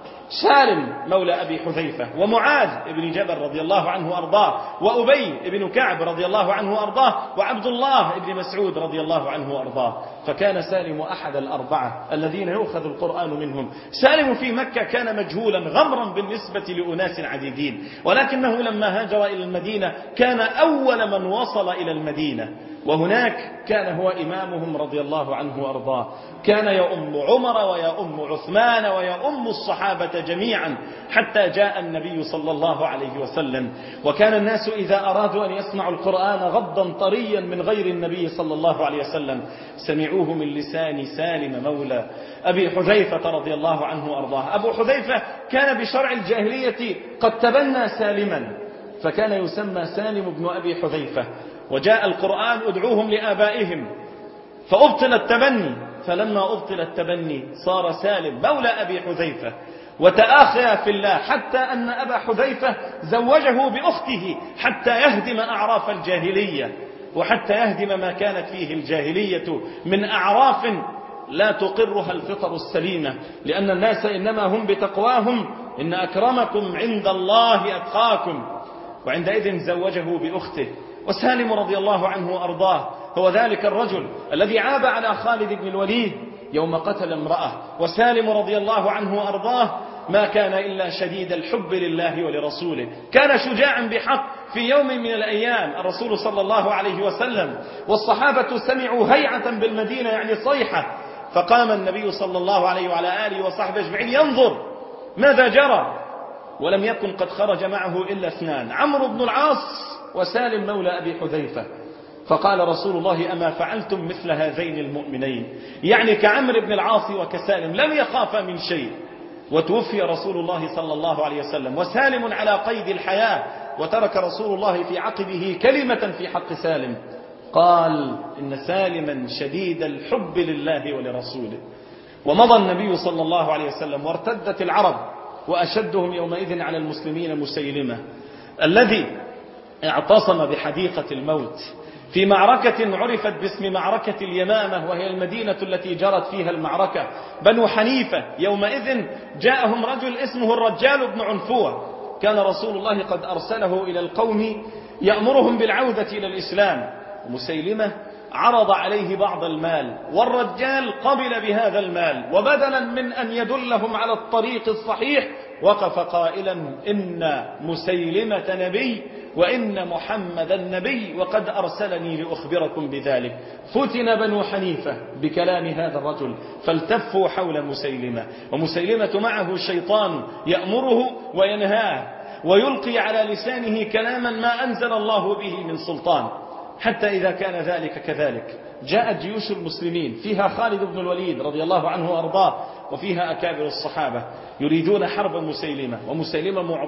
سالم مولى أبي حذيفة، ومعاذ بن جبل رضي الله عنه وأرضاه، وأبي بن كعب رضي الله عنه وأرضاه، وعبد الله بن مسعود رضي الله عنه وأرضاه. فكان سالم أحد الأربعة الذين يؤخذ القرآن منهم. سالم في مكة كان مجهولا غمرا بالنسبة لأناس عديدين، ولكنه لما هاجر إلى المدينة كان أول من وصل إلى المدينة، وهناك كان هو إمامهم رضي الله عنه وأرضاه. كان يؤم عمر ويؤم عثمان ويؤم الصحابة جميعا، حتى جاء النبي صلى الله عليه وسلم. وكان الناس إذا أرادوا أن يسمعوا القرآن غضا طريا من غير النبي صلى الله عليه وسلم سمعوه من لسان سالم مولى أبي حذيفة رضي الله عنه وأرضاه. أبو حذيفة كان بشرع الجاهلية قد تبنى سالما، فكان يسمى سالم بن أبي حذيفة. وجاء القرآن: ادعوهم لآبائهم، فأبطل التبني. فلما أبطل التبني صار سالم مولى أبي حذيفة، وتآخيا في الله، حتى أن أبا حذيفة زوجه بأخته حتى يهدم أعراف الجاهلية، وحتى يهدم ما كانت فيه الجاهلية من أعراف لا تقرها الفطر السليمة، لأن الناس إنما هم بتقواهم، إن أكرمكم عند الله أتقاكم. وعندئذ زوجه بأخته. وسالم رضي الله عنه وأرضاه هو ذلك الرجل الذي عاب على خالد بن الوليد يوم قتل امرأة. وسالم رضي الله عنه وأرضاه ما كان إلا شديد الحب لله ولرسوله، كان شجاعا بحق. في يوم من الأيام الرسول صلى الله عليه وسلم والصحابة سمعوا هيعة بالمدينة، يعني صيحة، فقام النبي صلى الله عليه وعلى آله وصحبه أجمعين ينظر ماذا جرى، ولم يكن قد خرج معه إلا اثنان: عمرو بن العاص وسالم مولى أبي حذيفة. فقال رسول الله: أما فعلتم مثل هذين المؤمنين، يعني كعمرو بن العاص وكسالم، لم يخافا من شيء. وتوفي رسول الله صلى الله عليه وسلم وسالم على قيد الحياة، وترك رسول الله في عقبه كلمة في حق سالم، قال: إن سالما شديد الحب لله ولرسوله. ومضى النبي صلى الله عليه وسلم، وارتدت العرب، وأشدهم يومئذ على المسلمين مسيلمة الذي اعتصم بحديقة الموت في معركة عرفت باسم معركة اليمامة، وهي المدينة التي جرت فيها المعركة. بنو حنيفة يومئذ جاءهم رجل اسمه الرجال بن عنفوة، كان رسول الله قد أرسله إلى القوم يأمرهم بالعودة إلى الإسلام. ومسيلمة عرض عليه بعض المال، والرجال قبل بهذا المال، وبدلا من أن يدلهم على الطريق الصحيح وقف قائلا: إن مسيلمة نبي، وإن محمدا نبي، وقد أرسلني لأخبركم بذلك. فتن بنو حنيفة بكلام هذا الرجل، فالتفوا حول مسيلمة، ومسيلمة معه الشيطان يأمره وينهاه، ويلقي على لسانه كلاما ما أنزل الله به من سلطان. حتى إذا كان ذلك كذلك جاءت جيوش المسلمين فيها خالد بن الوليد رضي الله عنه وأرضاه، وفيها أكابر الصحابة يريدون حرب مسيلمة، ومسيلمة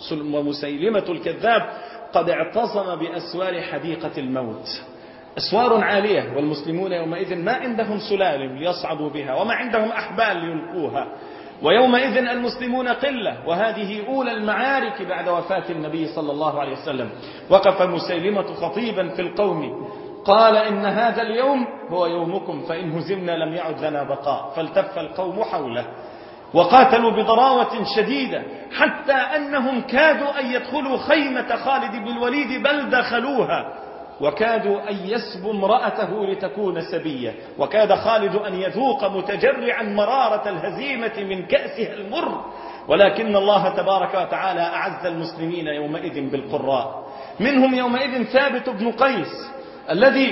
ومسيلمة الكذاب قد اعتصم بأسوار حديقة الموت، أسوار عالية، والمسلمون يومئذ ما عندهم سلالم ليصعدوا بها وما عندهم أحبال ليلقوها، ويومئذ المسلمون قلة، وهذه أولى المعارك بعد وفاة النبي صلى الله عليه وسلم. وقف مسيلمة خطيبا في القوم قال إن هذا اليوم هو يومكم، فإن هزمنا لم يعد لنا بقاء، فالتف القوم حوله وقاتلوا بضراوة شديدة، حتى أنهم كادوا أن يدخلوا خيمة خالد بن الوليد بل دخلوها، وكادوا أن يسبوا امرأته لتكون سبية، وكاد خالد أن يذوق متجرعا مرارة الهزيمة من كأسها المر، ولكن الله تبارك وتعالى أعز المسلمين يومئذ بالقراء. منهم يومئذ ثابت بن قيس الذي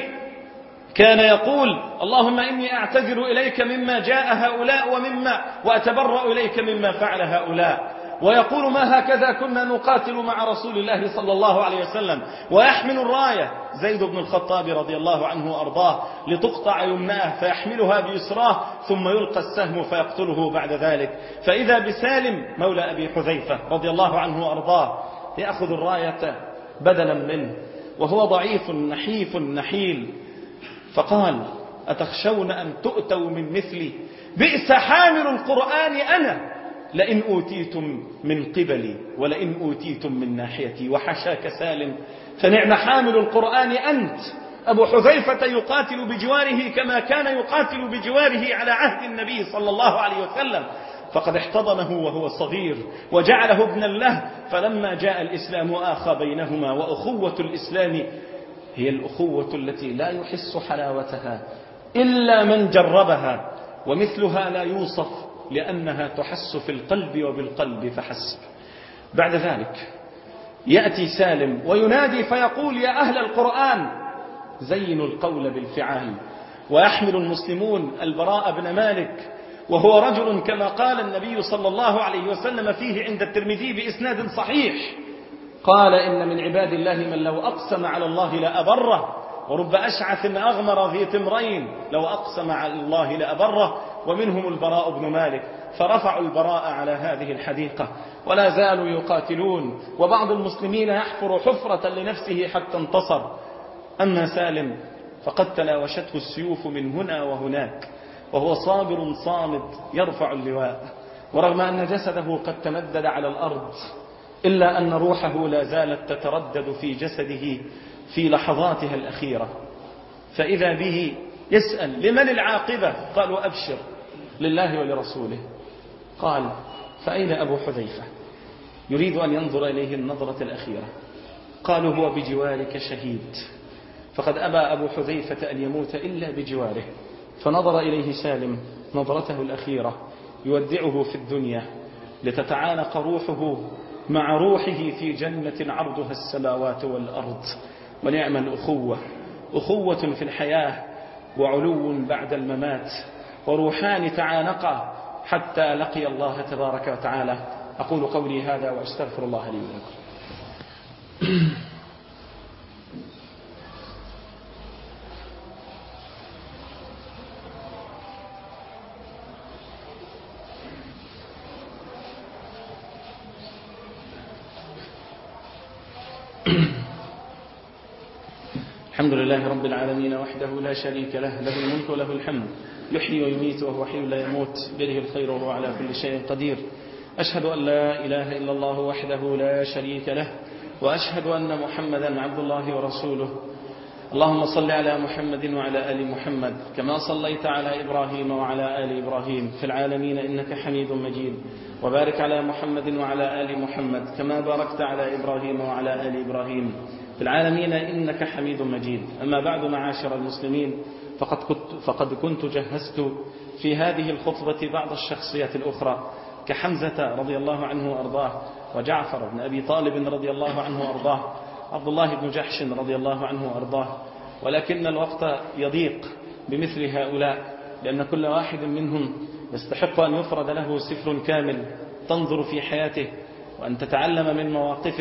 كان يقول اللهم إني أعتذر إليك مما جاء هؤلاء ومما وأتبرأ إليك مما فعل هؤلاء، ويقول ما هكذا كنا نقاتل مع رسول الله صلى الله عليه وسلم، ويحمل الراية زيد بن الخطاب رضي الله عنه وأرضاه لتقطع يمناه فيحملها بيسراه ثم يلقى السهم فيقتله بعد ذلك، فإذا بسالم مولى أبي حذيفة رضي الله عنه وأرضاه يأخذ الراية بدلا منه وهو ضعيف نحيف نحيل، فقال أتخشون أن تؤتوا من مثلي؟ بئس حامل القرآن أنا لئن أوتيتم من قبلي ولئن أوتيتم من ناحيتي، وحشاك سالم، فنعم حامل القرآن أنت. أبو حذيفة يقاتل بجواره كما كان يقاتل بجواره على عهد النبي صلى الله عليه وسلم، فقد احتضنه وهو صغير وجعله ابنا له، فلما جاء الإسلام آخى بينهما، وأخوة الإسلام هي الأخوة التي لا يحس حلاوتها إلا من جربها، ومثلها لا يوصف لأنها تحس في القلب وبالقلب فحسب. بعد ذلك يأتي سالم وينادي فيقول يا أهل القرآن زينوا القول بالفعال، ويحمل المسلمون البراء بن مالك، وهو رجل كما قال النبي صلى الله عليه وسلم فيه عند الترمذي بإسناد صحيح، قال إن من عباد الله من لو أقسم على الله لأبره، ورب أشعث أغمر ذي تمرين لو أقسم على الله لأبره، ومنهم البراء بن مالك، فرفعوا البراء على هذه الحديقة ولا زالوا يقاتلون، وبعض المسلمين يحفر حفرة لنفسه حتى انتصر. أما سالم فقد تلاوشته السيوف من هنا وهناك، وهو صابر صامد يرفع اللواء، ورغم أن جسده قد تمدد على الأرض إلا أن روحه لا زالت تتردد في جسده في لحظاتها الأخيرة، فإذا به يسأل لمن العاقبة؟ قالوا أبشر لله ولرسوله. قال فأين أبو حذيفة؟ يريد أن ينظر إليه النظرة الأخيرة. قالوا هو بجوارك شهيد، فقد أبى أبو حذيفة أن يموت إلا بجواره، فنظر إليه سالم نظرته الأخيرة يودعه في الدنيا لتتعانق روحه مع روحه في جنة عرضها السماوات والأرض. ونعم الأخوة، أخوة في الحياة وعلو بعد الممات، وروحان تعانقا حتى لقي الله تبارك وتعالى. أقول قولي هذا وأستغفر الله لي ولكم. الحمد لله رب العالمين وحده لا شريك له، له الملك وله الحمد، يحيي ويميت وهو حي لا يموت، بيده الخير وهو على كل شيء قدير. أشهد أن لا إله إلا الله وحده لا شريك له، وأشهد أن محمدا عبد الله ورسوله. اللهم صل على محمد وعلى آل محمد كما صليت على إبراهيم وعلى آل إبراهيم في العالمين إنك حميد مجيد، وبارك على محمد وعلى آل محمد كما باركت على إبراهيم وعلى آل إبراهيم في العالمين إنك حميد مجيد. أما بعد، معاشر المسلمين، فقد كنت, فقد كنت جهزت في هذه الخطبة بعض الشخصيات الأخرى كحمزة رضي الله عنه وأرضاه، وجعفر بن أبي طالب رضي الله عنه وأرضاه، عبد الله بن جحش رضي الله عنه وأرضاه، ولكن الوقت يضيق بمثل هؤلاء، لأن كل واحد منهم يستحق أن يفرد له سفر كامل تنظر في حياته وأن تتعلم من مواقفه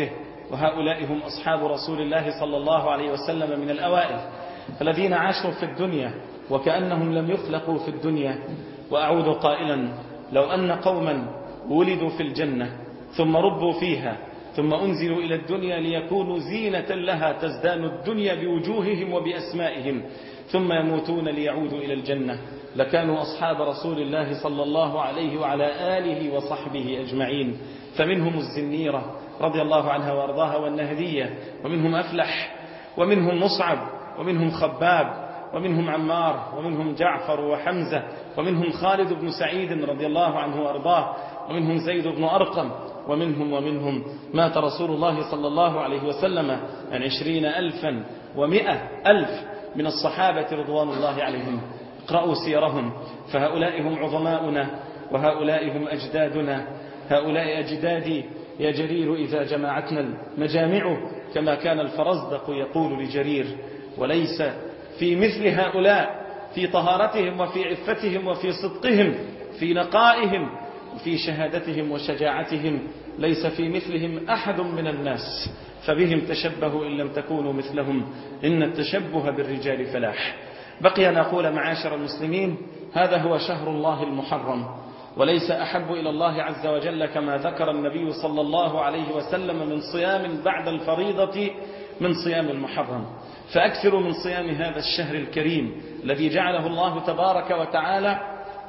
وهؤلاء هم أصحاب رسول الله صلى الله عليه وسلم من الأوائل، الذين عاشوا في الدنيا وكأنهم لم يخلقوا في الدنيا. وأعود قائلا: لو أن قوما ولدوا في الجنة ثم ربوا فيها ثم أنزلوا إلى الدنيا ليكونوا زينة لها تزدان الدنيا بوجوههم وبأسمائهم ثم يموتون ليعودوا إلى الجنة لكانوا أصحاب رسول الله صلى الله عليه وعلى آله وصحبه أجمعين. فمنهم الزنيرة رضي الله عنها وأرضاها والنهدية، ومنهم أفلح، ومنهم مصعب، ومنهم خباب، ومنهم عمار، ومنهم جعفر وحمزة، ومنهم خالد بن سعيد رضي الله عنه وأرضاه، ومنهم زيد بن أرقم، ومنهم ومنهم مات رسول الله صلى الله عليه وسلم عن عشرين ألفا ومئة ألف من الصحابة رضوان الله عليهم. اقرأوا سيرهم، فهؤلاء هم عظماؤنا، وهؤلاء هم أجدادنا. هؤلاء أجدادي يا جرير إذا جمعتنا المجامع، كما كان الفرزدق يقول لجرير. وليس في مثل هؤلاء في طهارتهم وفي عفتهم وفي صدقهم، في نقائهم وفي شهادتهم وشجاعتهم، ليس في مثلهم أحد من الناس، فبهم تشبهوا إن لم تكونوا مثلهم، إن التشبه بالرجال فلاح. بقي أن أقول معاشر المسلمين: هذا هو شهر الله المحرم، وليس أحب إلى الله عز وجل كما ذكر النبي صلى الله عليه وسلم من صيام بعد الفريضة من صيام المحرم. فأكثروا من صيام هذا الشهر الكريم الذي جعله الله تبارك وتعالى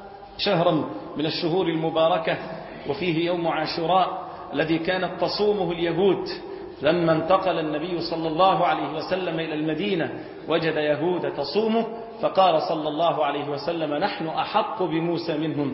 شهرا من الشهور المباركة، وفيه يوم عاشوراء الذي كانت تصومه اليهود. لما انتقل النبي صلى الله عليه وسلم إلى المدينة وجد يهود تصومه، فقال صلى الله عليه وسلم: نحن أحق بموسى منهم،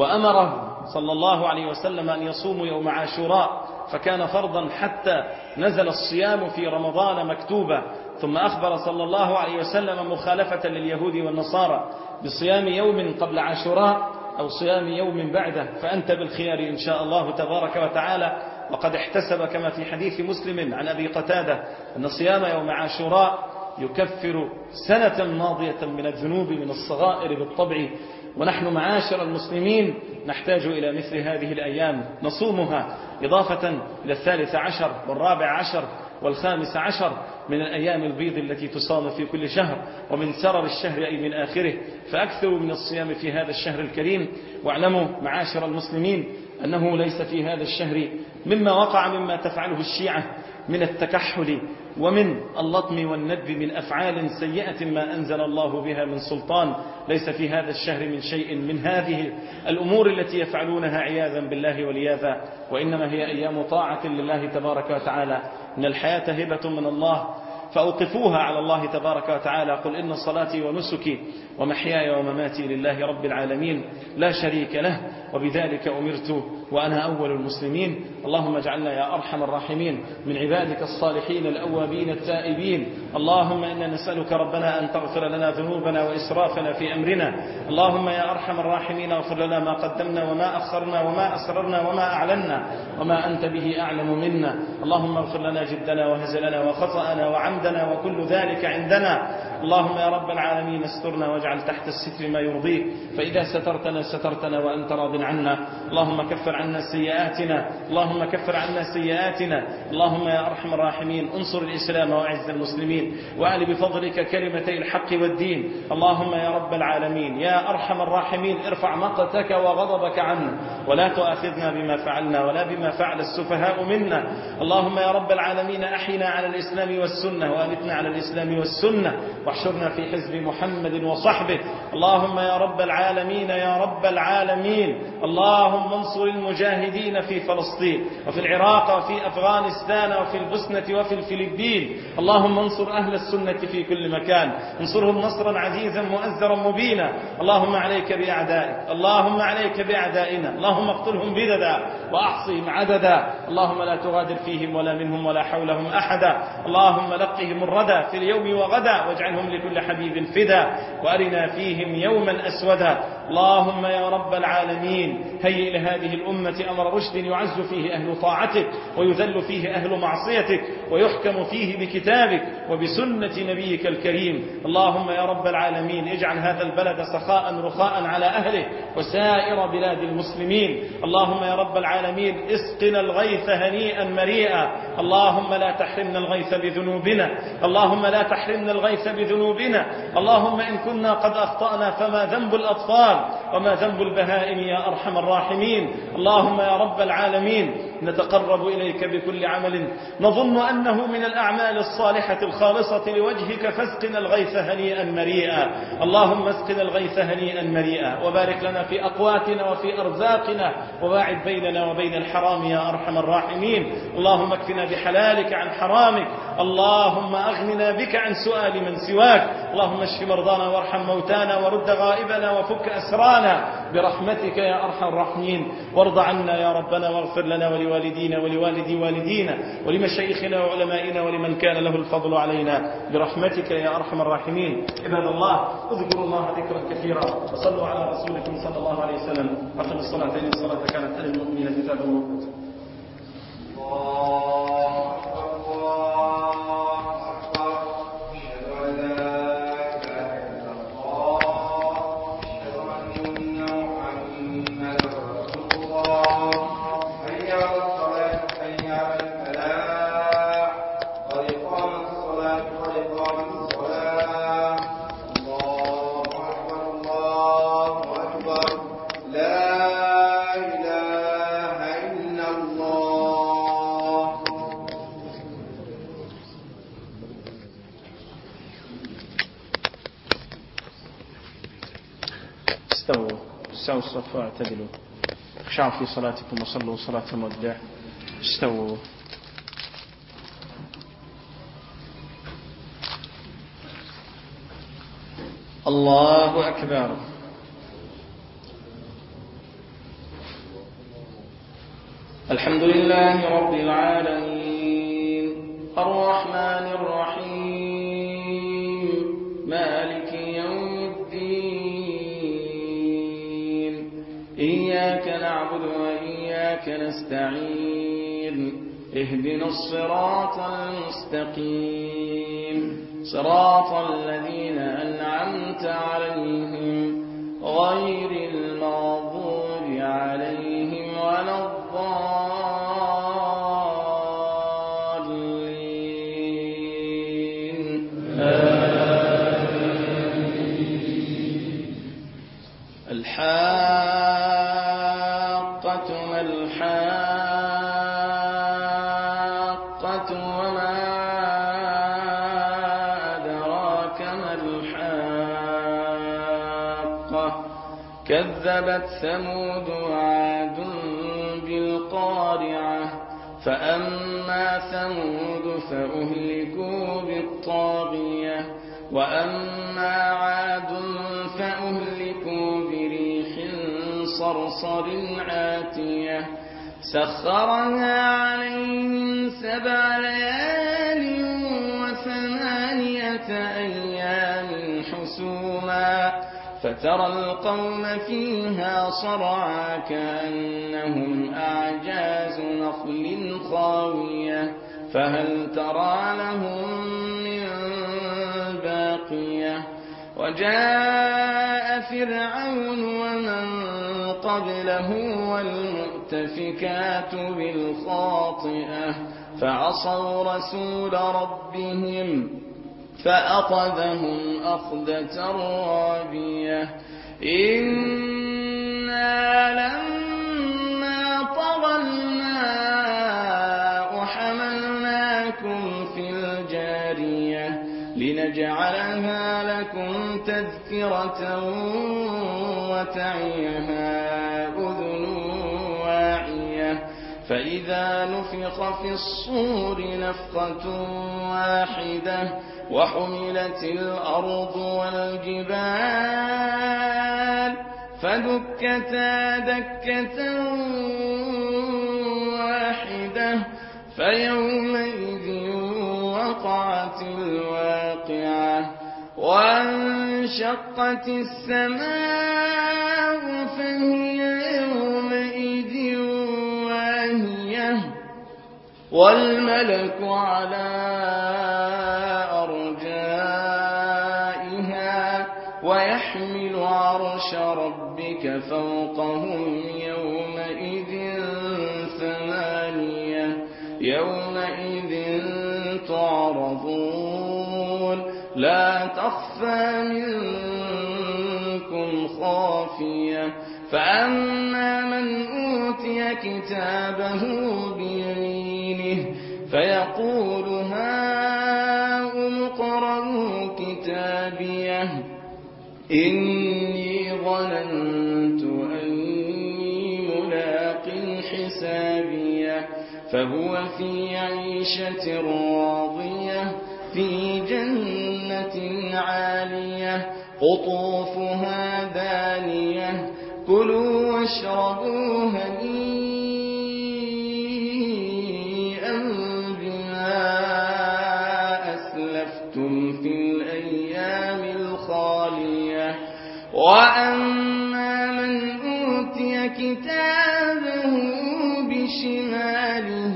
وأمره صلى الله عليه وسلم أن يصوموا يوم عاشوراء، فكان فرضا حتى نزل الصيام في رمضان مكتوبا. ثم أخبر صلى الله عليه وسلم مخالفة لليهود والنصارى بصيام يوم قبل عاشوراء أو صيام يوم بعده، فأنت بالخيار إن شاء الله تبارك وتعالى. وقد احتسب كما في حديث مسلم عن أبي قتادة أن صيام يوم عاشوراء يكفر سنة ماضية من الذنوب من الصغائر بالطبع. ونحن معاشر المسلمين نحتاج إلى مثل هذه الأيام نصومها، إضافة إلى الثالث عشر والرابع عشر والخامس عشر من الأيام البيض التي تصام في كل شهر، ومن سرر الشهر أي من آخره. فأكثروا من الصيام في هذا الشهر الكريم. واعلموا معاشر المسلمين أنه ليس في هذا الشهر مما وقع مما تفعله الشيعة من التكحل ومن اللطم والندب من أفعال سيئة ما أنزل الله بها من سلطان. ليس في هذا الشهر من شيء من هذه الأمور التي يفعلونها عياذا بالله ولياذا، وإنما هي أيام طاعة لله تبارك وتعالى. إن الحياة هبة من الله فأوقفوها على الله تبارك وتعالى. قل إن صلاتي ونسكي ومحياي ومماتي لله رب العالمين لا شريك له، وبذلك أمرت وأنا أول المسلمين. اللهم اجعلنا يا أرحم الراحمين من عبادك الصالحين الأوابين التائبين. اللهم إنا نسألك ربنا أن تغفر لنا ذنوبنا وإسرافنا في أمرنا. اللهم يا أرحم الراحمين اغفر لنا ما قدمنا وما أخرنا وما أسررنا وما أعلنا وما أنت به أعلم منا. اللهم اغفر لنا جدنا وهزلنا وخطأنا وعمدنا وكل ذلك عندنا. اللهم يا رب العالمين استرنا واجعل تحت الستر ما يرضيك، فإذا سترتنا سترتنا وأنت راض عنا. اللهم كفر عنا سيئاتنا، اللهم كفر عنا سيئاتنا. اللهم يا أرحم الراحمين انصر الإسلام وأعز المسلمين، وأعل بفضلك كلمتي الحق والدين. اللهم يا رب العالمين يا أرحم الراحمين ارفع مقتك وغضبك عنا، ولا تؤاخذنا بما فعلنا ولا بما فعل السفهاء منا. اللهم يا رب العالمين أحينا على الإسلام والسنة، وأمتنا على الإسلام والسنة، واحشرنا في حزب محمد وصحبه. اللهم يا رب العالمين يا رب العالمين اللهم انصر المجاهدين في فلسطين وفي العراق وفي أفغانستان وفي البوسنة وفي الفلبين. اللهم انصر أهل السنة في كل مكان، انصرهم نصرا عزيزا مؤزرا مبينا. اللهم عليك بأعدائك، اللهم عليك بأعدائنا، اللهم اقتلهم بددا وأحصهم عددا. اللهم لا تغادر فيهم ولا منهم ولا حولهم أحدا. اللهم لقهم الردى في اليوم وغدا، واجعلهم لكل حبيب فدا، وأرنا فيهم يوما أسودا. اللهم يا رب العالمين هيئ لهذه الأمة الأمة أمر رشد يعز فيه أهل طاعتك ويذل فيه أهل معصيتك ويحكم فيه بكتابك وبسنة نبيك الكريم. اللهم يا رب العالمين اجعل هذا البلد سخاء رخاء على أهله وسائر بلاد المسلمين. اللهم يا رب العالمين اسقنا الغيث هنيئا مريئا. اللهم لا تحرمنا الغيث بذنوبنا، اللهم لا تحرمنا الغيث بذنوبنا. اللهم إن كنا قد أخطأنا فما ذنب الأطفال وما ذنب البهائم يا أرحم الراحمين. اللهم يا رب العالمين نتقرب إليك بكل عمل نظن أنه من الأعمال الصالحة الخالصة لوجهك، فاسقنا الغيث هنيئا مريئا. اللهم اسقنا الغيث هنيئا مريئا، وبارك لنا في أقواتنا وفي أرزاقنا، وباعد بيننا وبين الحرام يا أرحم الراحمين. اللهم اكفنا بحلالك عن حرامك، اللهم أغننا بك عن سؤال من سواك. اللهم اشف مرضانا وارحم موتانا ورد غائبنا وفك أسرانا برحمتك يا أرحم الراحمين. وارض عنا يا ربنا، واغفر لنا ولوالدينا ولوالدي والدينا ولمشايخنا وعلمائنا ولمن كان له الفضل علينا برحمتك يا أرحم الراحمين. عباد الله، اذكروا الله ذكرا كثيرا وصلوا على رسولكم صلى الله عليه وسلم. أقم الصلاة إن الصلاة كانت على المؤمنين كتابا موقوتا. استووا الصف واعتدلوا، اخشعوا في صلاتكم وصلوا صلاة المودع. استووا. الله أكبر. الحمد لله رب العالمين الرحمن الرحيم مالك يوم الدين. إياك نعبد وإياك نستعين. اهدنا الصراط المستقيم صراط الذين أنعمت عليهم غير المغضوب عليهم ولا الضالين. الحاقة ما الحاقة وما أدراك ما الحاقة. كذبت ثمود وعاد بالقارعة. فأما ثمود فأهلكوا بالطاغية وأما عاد فأهلكوا بريح صرصر عاتية سخرها عليهم سبع ليال وثمانية أيام حسوما فترى القوم فيها صرعا كأنهم أعجاز نخل خاوية فهل ترى لهم من باقية. وجاء فرعون ومن قبله والمؤتفكات بالخاطئة فعصوا رسول ربهم فأخذهم أخذة رابية. إنا لما طغى الماء حملناكم في الجارية لنجعلها لكم تذكرة وتعيها أذن واعية. فإذا نفخ في الصور نفخة واحدة وحملت الأرض والجبال فدكتا دكة واحدة فيومئذ وقعت الواقعة. وانشقت السماء فهي يومئذ والملك على أرجائها ويحمل عرش ربك فوقهم يومئذ ثمانية يومئذ تعرضون لا تخفى منكم خافية فأما من أوتي كتابه بيمينه فيقول هاؤم اقرءوا كتابيه إني ظننت أني ملاق حسابيه فهو في عيشة راضية في جنة عالية قطوفها دانية كلوا واشربوا هنيئا بما أسلفتم في الأيام الخالية وأما من أوتي كتابه بشماله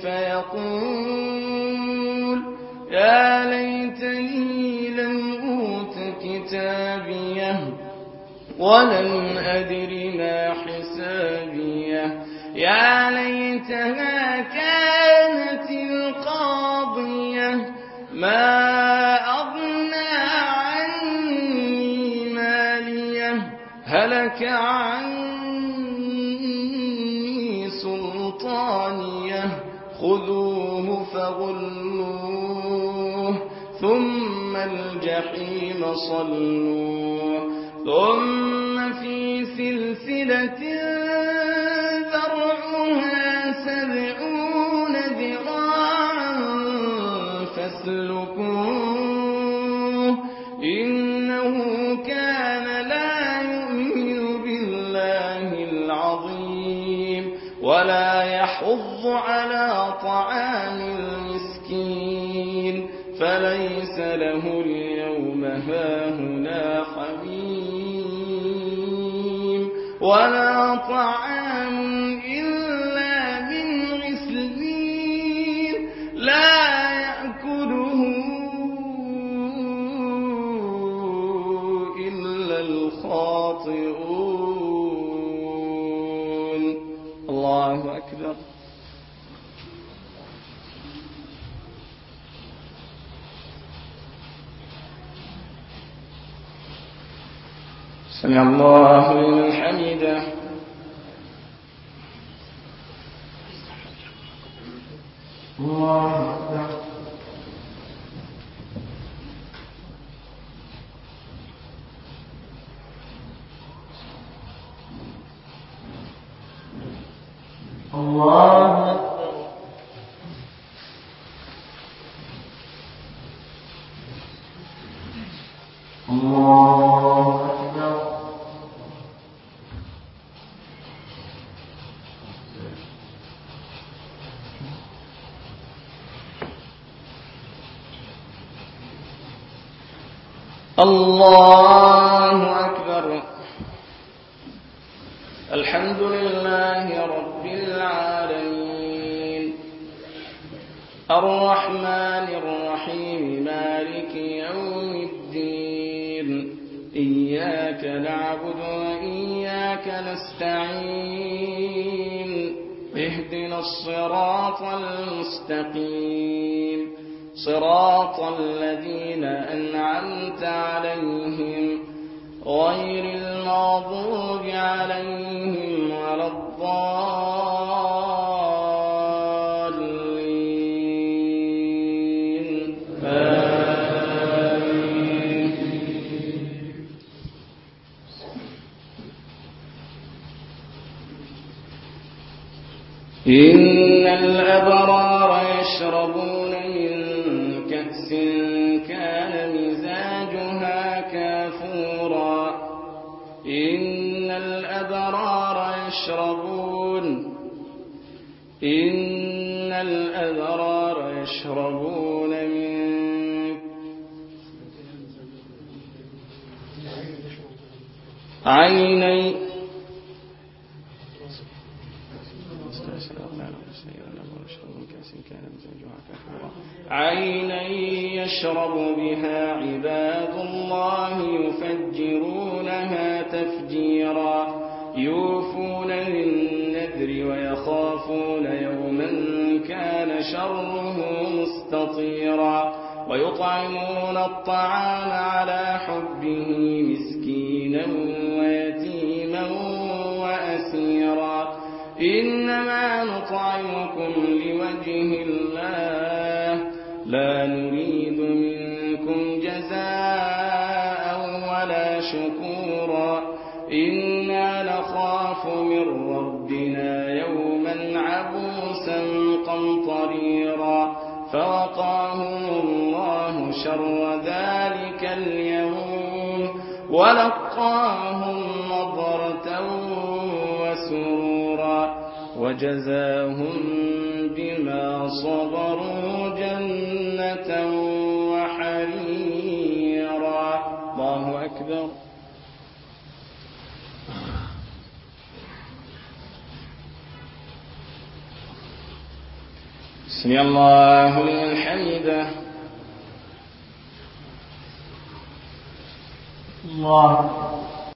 فيقول يا ليتني لم أوت كتابيه ولم أدر ما حسابيه يا ليتها كانت القاضية ما أغنى عني ماليه هلك عني سلطانيه خذوه فغلوه ثم الجحيم صلوه ثم في سلسلة ذرعها سبعون ذراعا فاسلكوه إنه كان لا يؤمن بالله العظيم ولا يحض على طعام المسكين فليس له اليوم هاهنا حميم ولا طعام إلا من غسلين لا يأكله إلا الخاطئون الله أكبر سمع الله لمن حمده الله أكبر الله أكبر الله أكبر الله أكبر الحمد لله رب العالمين الرحمن الرحيم مالك يوم الدين إياك نعبد وإياك نستعين اهدنا الصراط المستقيم صراط الذين أنعمت عليهم غير المغضوب عليهم ولا الضالين آمين إن الأبرار يشربون من كأس كان مزاجها كافورا إن الأبرار يشربون إن الأبرار يشربون من عيني عينا يشرب بها عباد الله يفجرونها تفجيرا يوفون بالنذر ويخافون يوما كان شره مستطيرا ويطعمون الطعام على حبه مسكينا ويتيما وأسيرا إنما نطعمكم لوجه الله لا نريد منكم جزاء ولا شكورا إنا نخاف من ربنا يوما عبوسا قمطريرا فوقاهم الله شر ذلك اليوم ولقاهم نضرة وسرورا وجزاهم بما صبروا جنة وحريرا. الله أكبر. سمع الله لمن حمده. الله